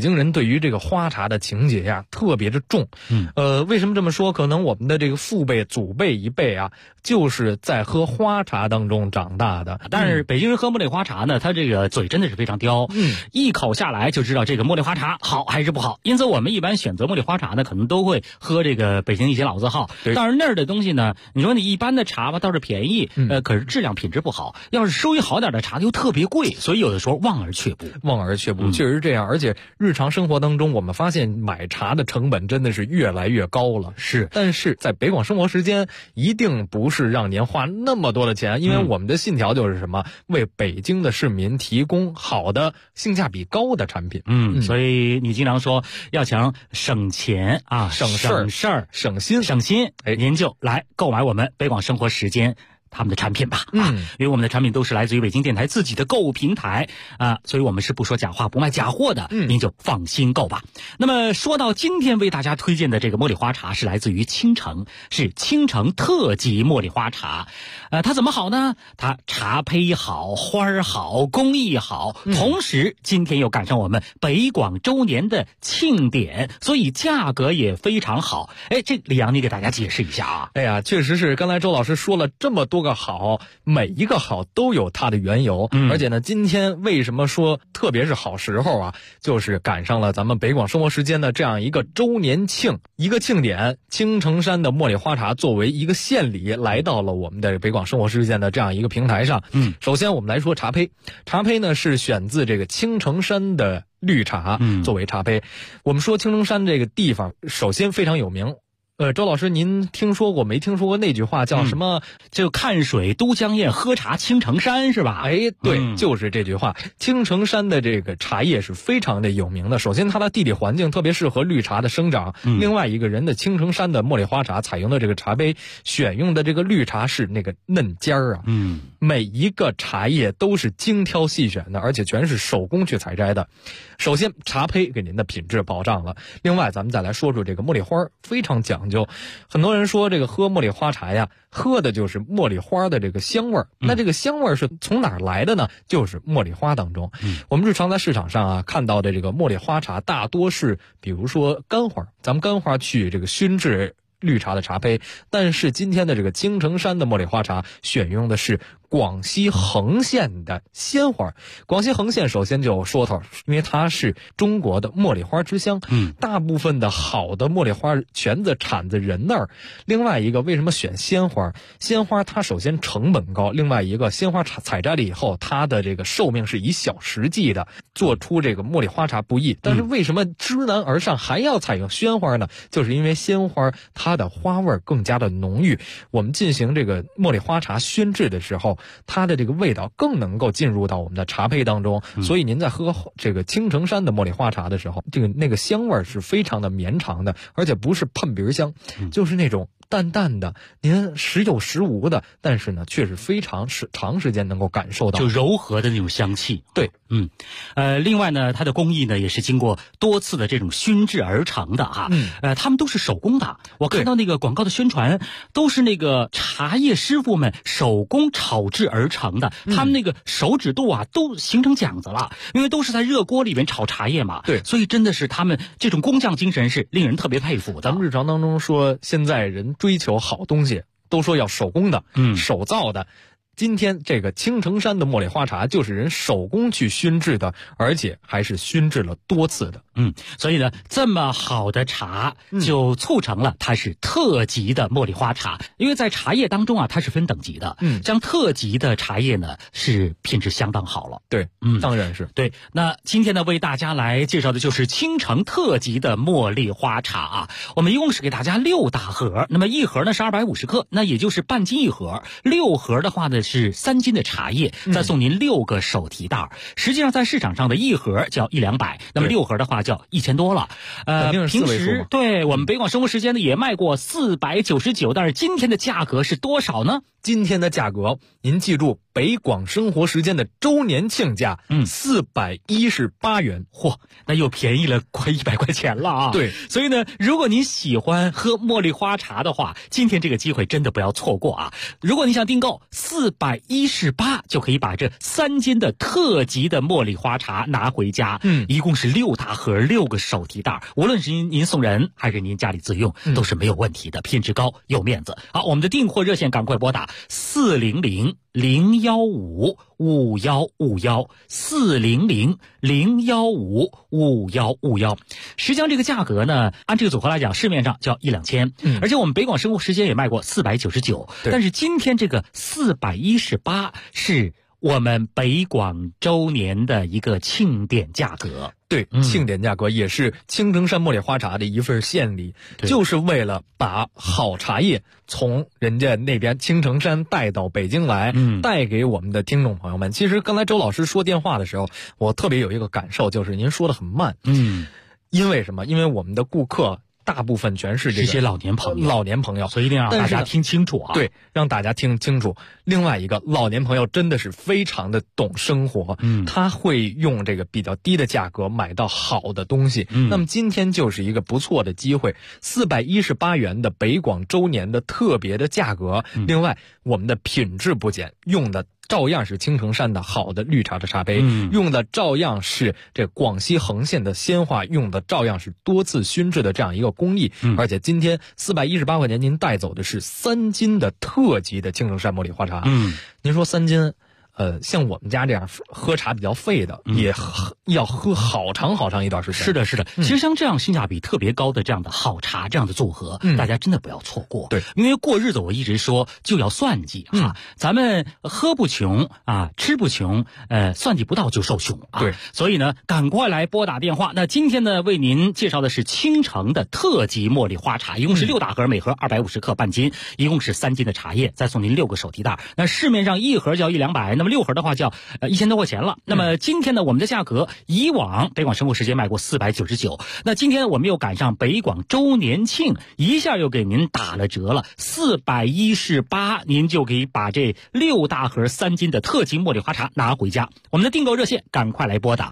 对于这个花茶的情节呀特别的重。为什么这么说？可能我们的这个父辈、祖辈一辈啊，就是在喝花茶当中长大的。 但是北京人喝茉莉花茶呢，他这个嘴真的是非常刁，一口下来就知道这个茉莉花茶好还是不好。因此我们一般选择茉莉花茶呢，可能都会喝这个北京一些老字号。但是那儿的东西呢，你说你一般的茶吧倒是便宜，可是质量品质不好。要是收益好点的茶又特别贵，所以有的时候望而却步。 确实是这样。而且日常生活当中，我们发现买茶的成本真的是越来越高了。 是， 但是在北广生活时间，一定不是让您花那么多的钱，因为我们的信条就是什么？为北京的市民提供好的、性价比高的产品。 所以你经常说要想省钱啊， 省事儿、省心， 您就来购买我们北广生活时间他们的产品吧。因为我们的产品都是来自于北京电台自己的购物平台啊，所以我们是不说假话、不卖假货的，您就放心购吧。那么说到今天为大家推荐的这个茉莉花茶，是来自于青城，是青城特级茉莉花茶。它怎么好呢？它茶胚好，花儿好，工艺好，同时今天又赶上我们北广周年的庆典，所以价格也非常好。这李阳你给大家解释一下啊。 哎呀，确实是刚才周老师说了这么多个好，每一个好都有它的缘由。而且呢，今天为什么说特别是好时候啊，就是赶上了咱们北广生活时间的这样一个周年庆，一个庆典。青城山的茉莉花茶作为一个献礼来到了我们的北广生活时间的这样一个平台上。首先我们来说茶胚。茶胚呢是选自这个青城山的绿茶作为茶胚。我们说青城山这个地方首先非常有名。周老师，您听说过没听说过那句话叫什么？ 就看水都江堰，喝茶青城山，是吧？ 对，就是这句话。青城山的这个茶叶是非常的有名的。首先，它的地理环境特别适合绿茶的生长。另外一个人的青城山的茉莉花茶采用的这个茶杯，选用的这个绿茶是那个嫩尖儿啊。每一个茶叶都是精挑细选的，而且全是手工去采摘的。首先，茶胚给您的品质保障了。另外，咱们再来说说这个茉莉花，非常讲究。很多人说这个喝茉莉花茶呀，喝的就是茉莉花的这个香味儿。那这个香味儿是从哪儿来的呢？就是茉莉花当中。我们日常在市场上啊看到的这个茉莉花茶，大多是比如说干花，咱们干花去这个熏制绿茶的茶胚。但是今天的这个青城山的茉莉花茶选用的是广西横县的鲜花。广西横县首先就有说头，因为它是中国的茉莉花之乡。大部分的好的茉莉花全产自人那儿。另外一个，为什么选鲜花？鲜花它首先成本高，另外一个鲜花采摘了以后，它的这个寿命是以小时计的，做出这个茉莉花茶不易。但是为什么知难而上还要采用鲜花呢？就是因为鲜花它的花味更加的浓郁，我们进行这个茉莉花茶熏制的时候，它的这个味道更能够进入到我们的茶胚当中。所以您在喝这个青城山的茉莉花茶的时候，那个香味是非常的绵长的，而且不是喷鼻香，就是那种淡淡的，您时有时无的，但是呢却是非常长时间能够感受到就柔和的那种香气。 对。 另外呢，它的工艺呢也是经过多次的这种熏制而成的啊。他们都是手工的。我看到那个广告的宣传，都是那个茶叶师傅们手工炒制而成的。他们那个手指度啊都形成茧子了，因为都是在热锅里面炒茶叶嘛。 对， 所以真的是他们这种工匠精神是令人特别佩服的。 咱们日常当中说，现在人追求好东西，都说要手工的，手造的。今天这个青城山的茉莉花茶就是人手工去熏制的，而且还是熏制了多次的。 所以呢，这么好的茶就促成了它是特级的茉莉花茶。因为在茶叶当中啊，它是分等级的。像特级的茶叶呢，是品质相当好了。 对，当然是对。那今天呢，为大家来介绍的就是青城特级的茉莉花茶啊。我们一共是给大家6大盒，那么一盒呢是250克，那也就是半斤一盒。6盒的话呢是3斤的茶叶，再送您6个手提袋。实际上在市场上的一盒就要100-200，那么6盒的话就要1000多了。平时对我们北广生活时间呢也卖过499，但是今天的价格是多少呢？ 今天的价格您记住北广生活时间的周年庆价，418元。 嚯，那又便宜了快100块钱了啊！ 对， 所以呢，如果你喜欢喝茉莉花茶的话，今天这个机会真的不要错过啊！如果你想订购418，就可以把这3斤的特级的茉莉花茶拿回家。一共是6大盒，6个手提袋，无论是您送人还是您家里自用，都是没有问题的，品质高有面子。好，我们的订货热线赶快拨打400-015-5151，400-015-5151。实际上这个价格呢，按这个组合来讲，市面上就要1-2千，而且我们北广生活时间也卖过499，但是今天这个418是我们北广周年的一个庆典价格。 对，庆典价格也是青城山茉莉花茶的一份献礼，就是为了把好茶叶从人家那边青城山带到北京来，带给我们的听众朋友们。其实刚才周老师说电话的时候，我特别有一个感受，就是您说的很慢。因为什么？因为我们的顾客大部分全是这些老年朋友， 所以一定要让大家听清楚啊！ 对，让大家听清楚。另外一个，老年朋友真的是非常的懂生活，他会用这个比较低的价格买到好的东西。那么今天就是一个不错的机会，418元的北广周年的特别的价格。另外，我们的品质不减，用的照样是青城山的好的绿茶的茶杯，用的照样是这广西横县的鲜花，用的照样是多次熏制的这样一个工艺。而且今天418块钱，您带走的是3斤的特级的青城山茉莉花茶。您说3斤，像我们家这样喝茶比较费的，也要喝好长一段时间。 是的，是的。其实像这样性价比特别高的这样的好茶，这样的组合，大家真的不要错过。 对， 因为过日子我一直说就要算计哈，咱们喝不穷啊，吃不穷，算计不到就受穷啊。 对， 所以呢，赶快来拨打电话。那今天呢，为您介绍的是青城的特级茉莉花茶，一共是6大盒，每盒250克半斤，一共是3斤的茶叶，再送您6个手提袋。那市面上一盒就要100-200，那么6盒的话就要1000多块钱了。那么今天呢，我们的价格以往北广生活时间卖过499，那今天我们又赶上北广周年庆，一下又给您打了折了，418，您就可以把这6大盒3斤的特级茉莉花茶拿回家。我们的订购热线赶快来拨打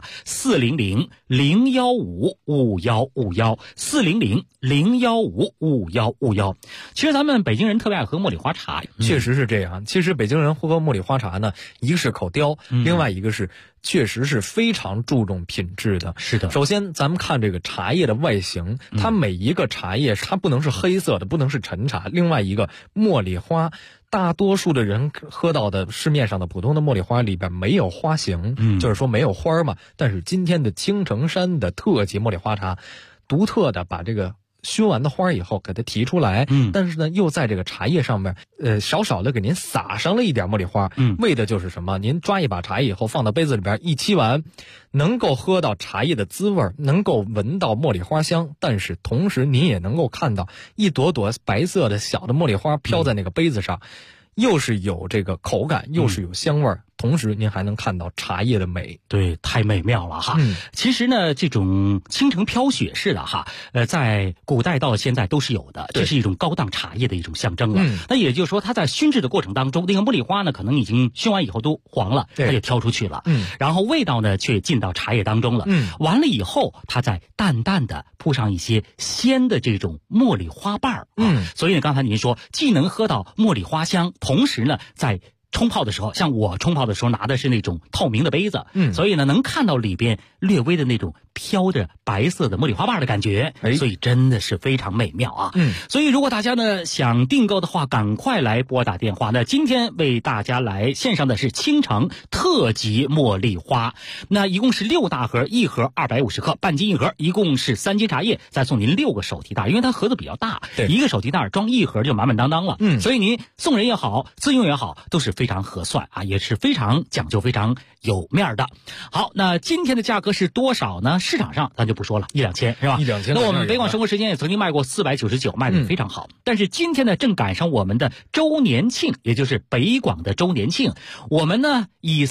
400-015-5151，400-015-5151。其实咱们北京人特别爱喝茉莉花茶， 确实是这样。其实北京人喝茉莉花茶呢，一个是口刁，另外一个是确实是非常注重品质的。 是的， 首先咱们看这个茶叶的外形，它每一个茶叶它不能是黑色的，不能是陈茶。另外一个，茉莉花大多数的人喝到的市面上的普通的茉莉花里边没有花型，就是说没有花嘛。但是今天的青城山的特级茉莉花茶，独特的把这个熏完的花以后给它提出来，但是呢又在这个茶叶上面少少的给您撒上了一点茉莉花，为的就是什么？您抓一把茶叶以后放到杯子里边一沏完，能够喝到茶叶的滋味，能够闻到茉莉花香，但是同时您也能够看到一朵朵白色的小的茉莉花飘在那个杯子上，又是有这个口感，又是有香味，同时您还能看到茶叶的美。 对，太美妙了哈。其实呢，这种青城飘雪式的哈，在古代到现在都是有的，这是一种高档茶叶的一种象征了。那也就是说，它在熏制的过程当中，那个茉莉花呢，可能已经熏完以后都黄了，它就挑出去了。然后味道呢，却进到茶叶当中了。完了以后，它再淡淡的铺上一些鲜的这种茉莉花瓣儿。所以呢，刚才您说，既能喝到茉莉花香，同时呢，在冲泡的时候，像我冲泡的时候拿的是那种透明的杯子，所以呢能看到里边略微的那种飘着白色的茉莉花瓣的感觉，所以真的是非常美妙啊。所以如果大家呢想订购的话，赶快来拨打电话。那今天为大家来献上的是青城特级茉莉花，那一共是6大盒，一盒250克，半斤一盒，一共是3斤茶叶，再送您6个手提袋，因为它盒子比较大，一个手提袋装一盒就满满当当了。所以您送人也好，自用也好，都是非常合算啊，也是非常讲究、非常有面的。好，那今天的价格是多少呢？市场上咱就不说了，1-2千是吧 ？1-2千。 那我们北广生活时间也曾经卖过499，卖的非常好。但是今天呢，正赶上我们的周年庆，也就是北广的周年庆，我们呢以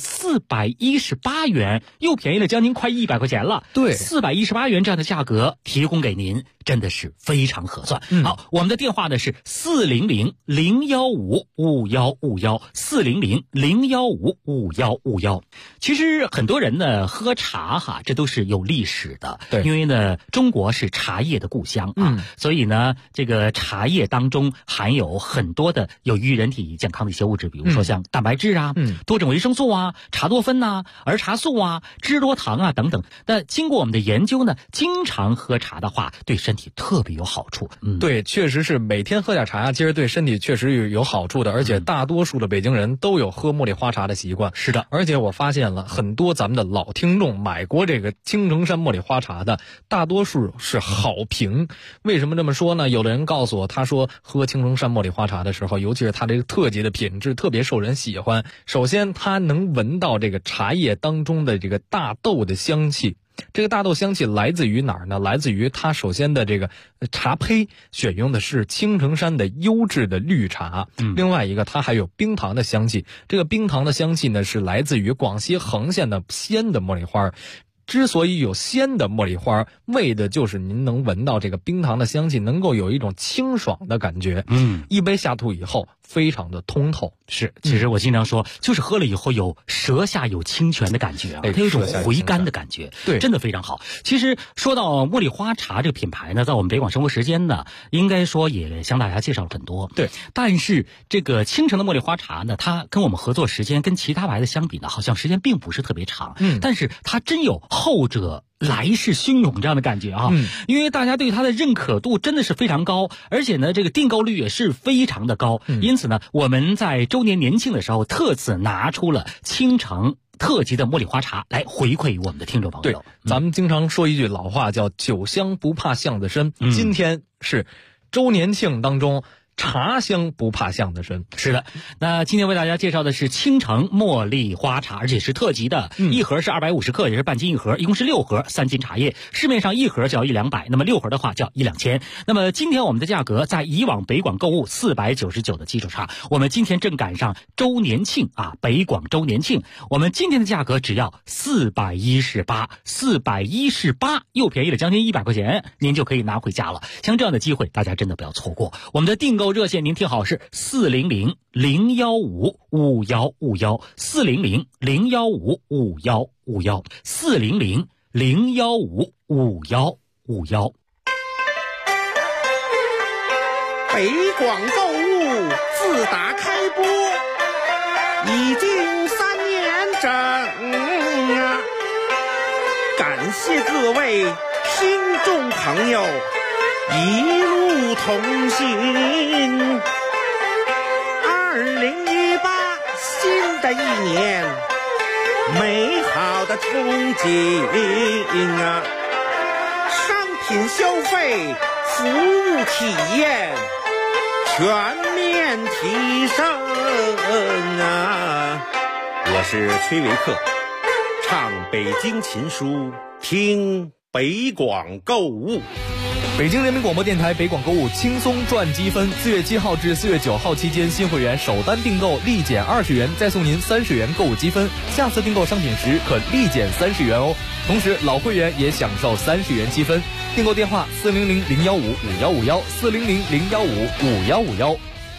418元，又便宜了将近快100块钱了。 对 ，418元这样的价格提供给您，真的是非常合算。好，我们的电话呢是400-015-5151，400 400-015-5151。其实很多人呢喝茶哈，这都是有历史的。 对， 因为呢中国是茶叶的故乡啊，所以呢这个茶叶当中含有很多的有益于人体健康的一些物质，比如说像蛋白质啊、多种维生素啊、茶多酚呐、儿茶素啊、脂多糖啊等等。那经过我们的研究呢，经常喝茶的话对身体特别有好处。 对，确实是每天喝点茶其实对身体确实有好处的，而且大多数的北京人都有喝茉莉花茶的习惯。 是的， 而且我发现了很多咱们的老听众买过这个青城山茉莉花茶的，大多数是好评。为什么这么说呢？有的人告诉我，他说喝青城山茉莉花茶的时候，尤其是它这个特级的品质特别受人喜欢。首先他能闻到这个茶叶当中的这个大豆的香气，这个大豆香气来自于哪儿呢？来自于它首先的这个茶胚选用的是青城山的优质的绿茶，另外一个它还有冰糖的香气，这个冰糖的香气呢是来自于广西恒县的鲜的茉莉花。之所以有鲜的茉莉花，为的就是您能闻到这个冰糖的香气，能够有一种清爽的感觉。一杯下肚以后非常的通透。 是，其实我经常说，就是喝了以后有舌下有清泉的感觉啊，它有一种回甘的感觉， 对， 真的非常好。其实说到茉莉花茶这个品牌呢，在我们北广生活时间呢，应该说也向大家介绍了很多。 对， 但是这个青城的茉莉花茶呢，它跟我们合作时间跟其他牌子相比呢，好像时间并不是特别长。但是它真有后者来势汹涌这样的感觉啊，因为大家对它的认可度真的是非常高，而且呢这个订购率也是非常的高。因此呢我们在周年年庆的时候特此拿出了青城特级的茉莉花茶来回馈于我们的听众朋友。 对，咱们经常说一句老话叫酒香不怕巷子深，今天是周年庆当中茶香不怕巷子深。 是的，那今天为大家介绍的是青城茉莉花茶，而且是特级的，一盒是250克，也是半斤一盒，一共是6盒，3斤茶叶。市面上一盒就要100-200，那么6盒的话就要1-2000。那么今天我们的价格在以往北广购物499的基础上，我们今天正赶上周年庆啊，北广周年庆，我们今天的价格只要418，418又便宜了将近100块钱，您就可以拿回家了。像这样的机会，大家真的不要错过。我们的订购热线您听好是400-015-5151，400-015-5151。 北广购物自打开播已经3年整啊，感谢各位听众朋友一路同行。2018新的一年，美好的憧憬啊，商品消费、服务体验全面提升啊！我是崔维克，唱北京琴书，听北广购物。 北京人民广播电台北广购物轻松赚积分，4月7号至4月9号期间，新会员首单订购立减20元，再送您30元购物积分，下次订购商品时可立减30元哦。同时老会员也享受30元积分。订购电话400-015-5151，400-015-5151。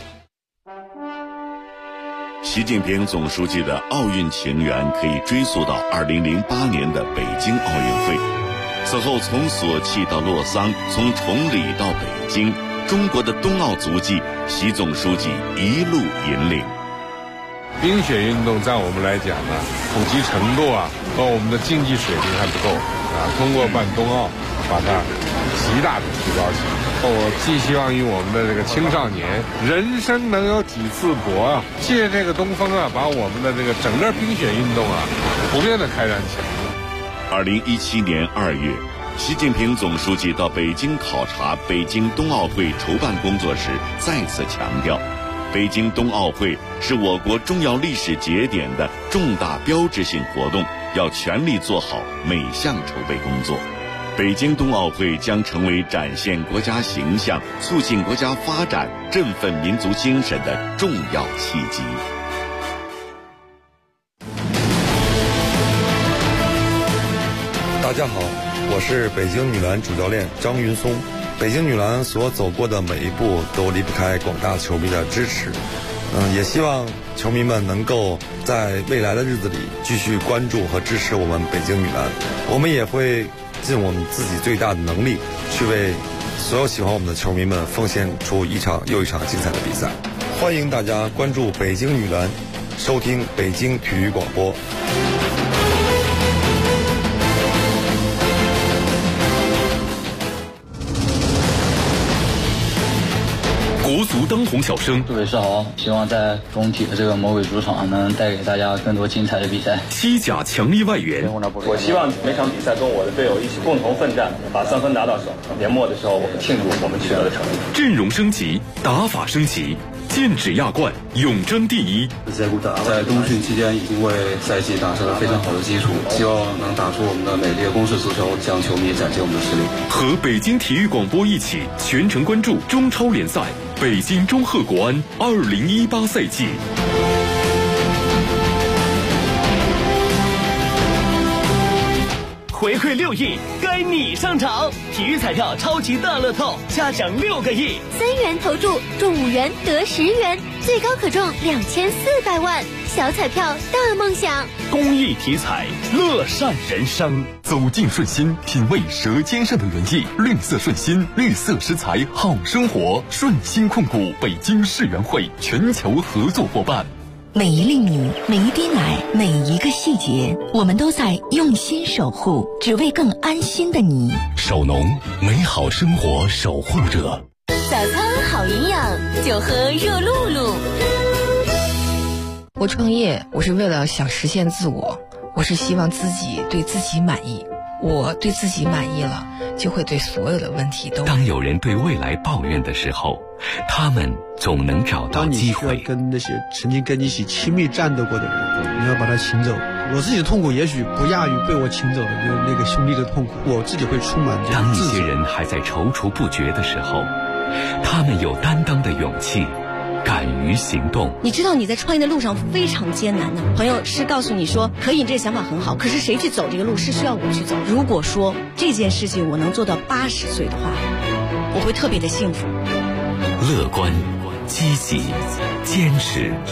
习近平总书记的奥运情缘可以追溯到2008年的北京奥运会。此后从索契到洛桑，从崇礼到北京，中国的冬奥足迹，习总书记一路引领。 冰雪运动在我们来讲呢，普及程度和我们的竞技水平还不够通过办冬奥把它极大的提高起来。我寄希望于我们的这个青少年，人生能有几次搏借这个东风把我们的这个整个冰雪运动普遍的开展起来。 2017年2月，习近平总书记到北京考察北京冬奥会筹办工作时，再次强调，北京冬奥会是我国重要历史节点的重大标志性活动，要全力做好每项筹备工作。北京冬奥会将成为展现国家形象、促进国家发展、振奋民族精神的重要契机。 大家好，我是北京女篮主教练张云松。北京女篮所走过的每一步都离不开广大球迷的支持。 也希望球迷们能够在未来的日子里继续关注和支持我们北京女篮，我们也会尽我们自己最大的能力去为所有喜欢我们的球迷们奉献出一场又一场精彩的比赛。欢迎大家关注北京女篮，收听北京体育广播。 国足当红小生， 各位是好，希望在中体的这个魔鬼主场能带给大家更多精彩的比赛。 西甲强力外援， 我希望每场比赛跟我的队友一起共同奋战，把3分拿到手。年末的时候，我们庆祝我们取得的成绩。 阵容升级，打法升级，剑指亚冠，永争第一。 在冬训期间已经为赛季打下了非常好的基础，希望能打出我们的美丽的攻势足球，向球迷展现我们的实力。 和北京体育广播一起全程关注中超联赛北京中赫国安2018赛季。 回馈6亿，该你上场！体育彩票超级大乐透，加奖6个亿 ，3元投注中5元得10元，最高可中2400万。小彩票大梦想， 公益体彩，乐善人生。 走进顺心，品味舌尖上的原意。绿色顺心，绿色食材好生活。顺心控股北京世园会全球合作伙伴。 每一粒米，每一滴奶，每一个细节，我们都在用心守护，只为更安心的你。 手农，美好生活守护者。 早餐好营养，就喝热露露。 我创业，我是为了想实现自我，我是希望自己对自己满意。我对自己满意了，就会对所有的问题都。 当有人对未来抱怨的时候，他们总能找到机会。 当你需要跟那些曾经跟你一起亲密战斗过的人，你要把他请走。我自己的痛苦也许不亚于被我请走的那个兄弟的痛苦，我自己会充满。 当一些人还在踌躇不决的时候，他们有担当的勇气，敢于行动。 你知道你在创业的路上非常艰难的，朋友是告诉你说可以，这个想法很好，可是谁去走这个路是需要我去走。如果说这件事情我能做到80岁的话，我会特别的幸福。 乐观、积极、坚持。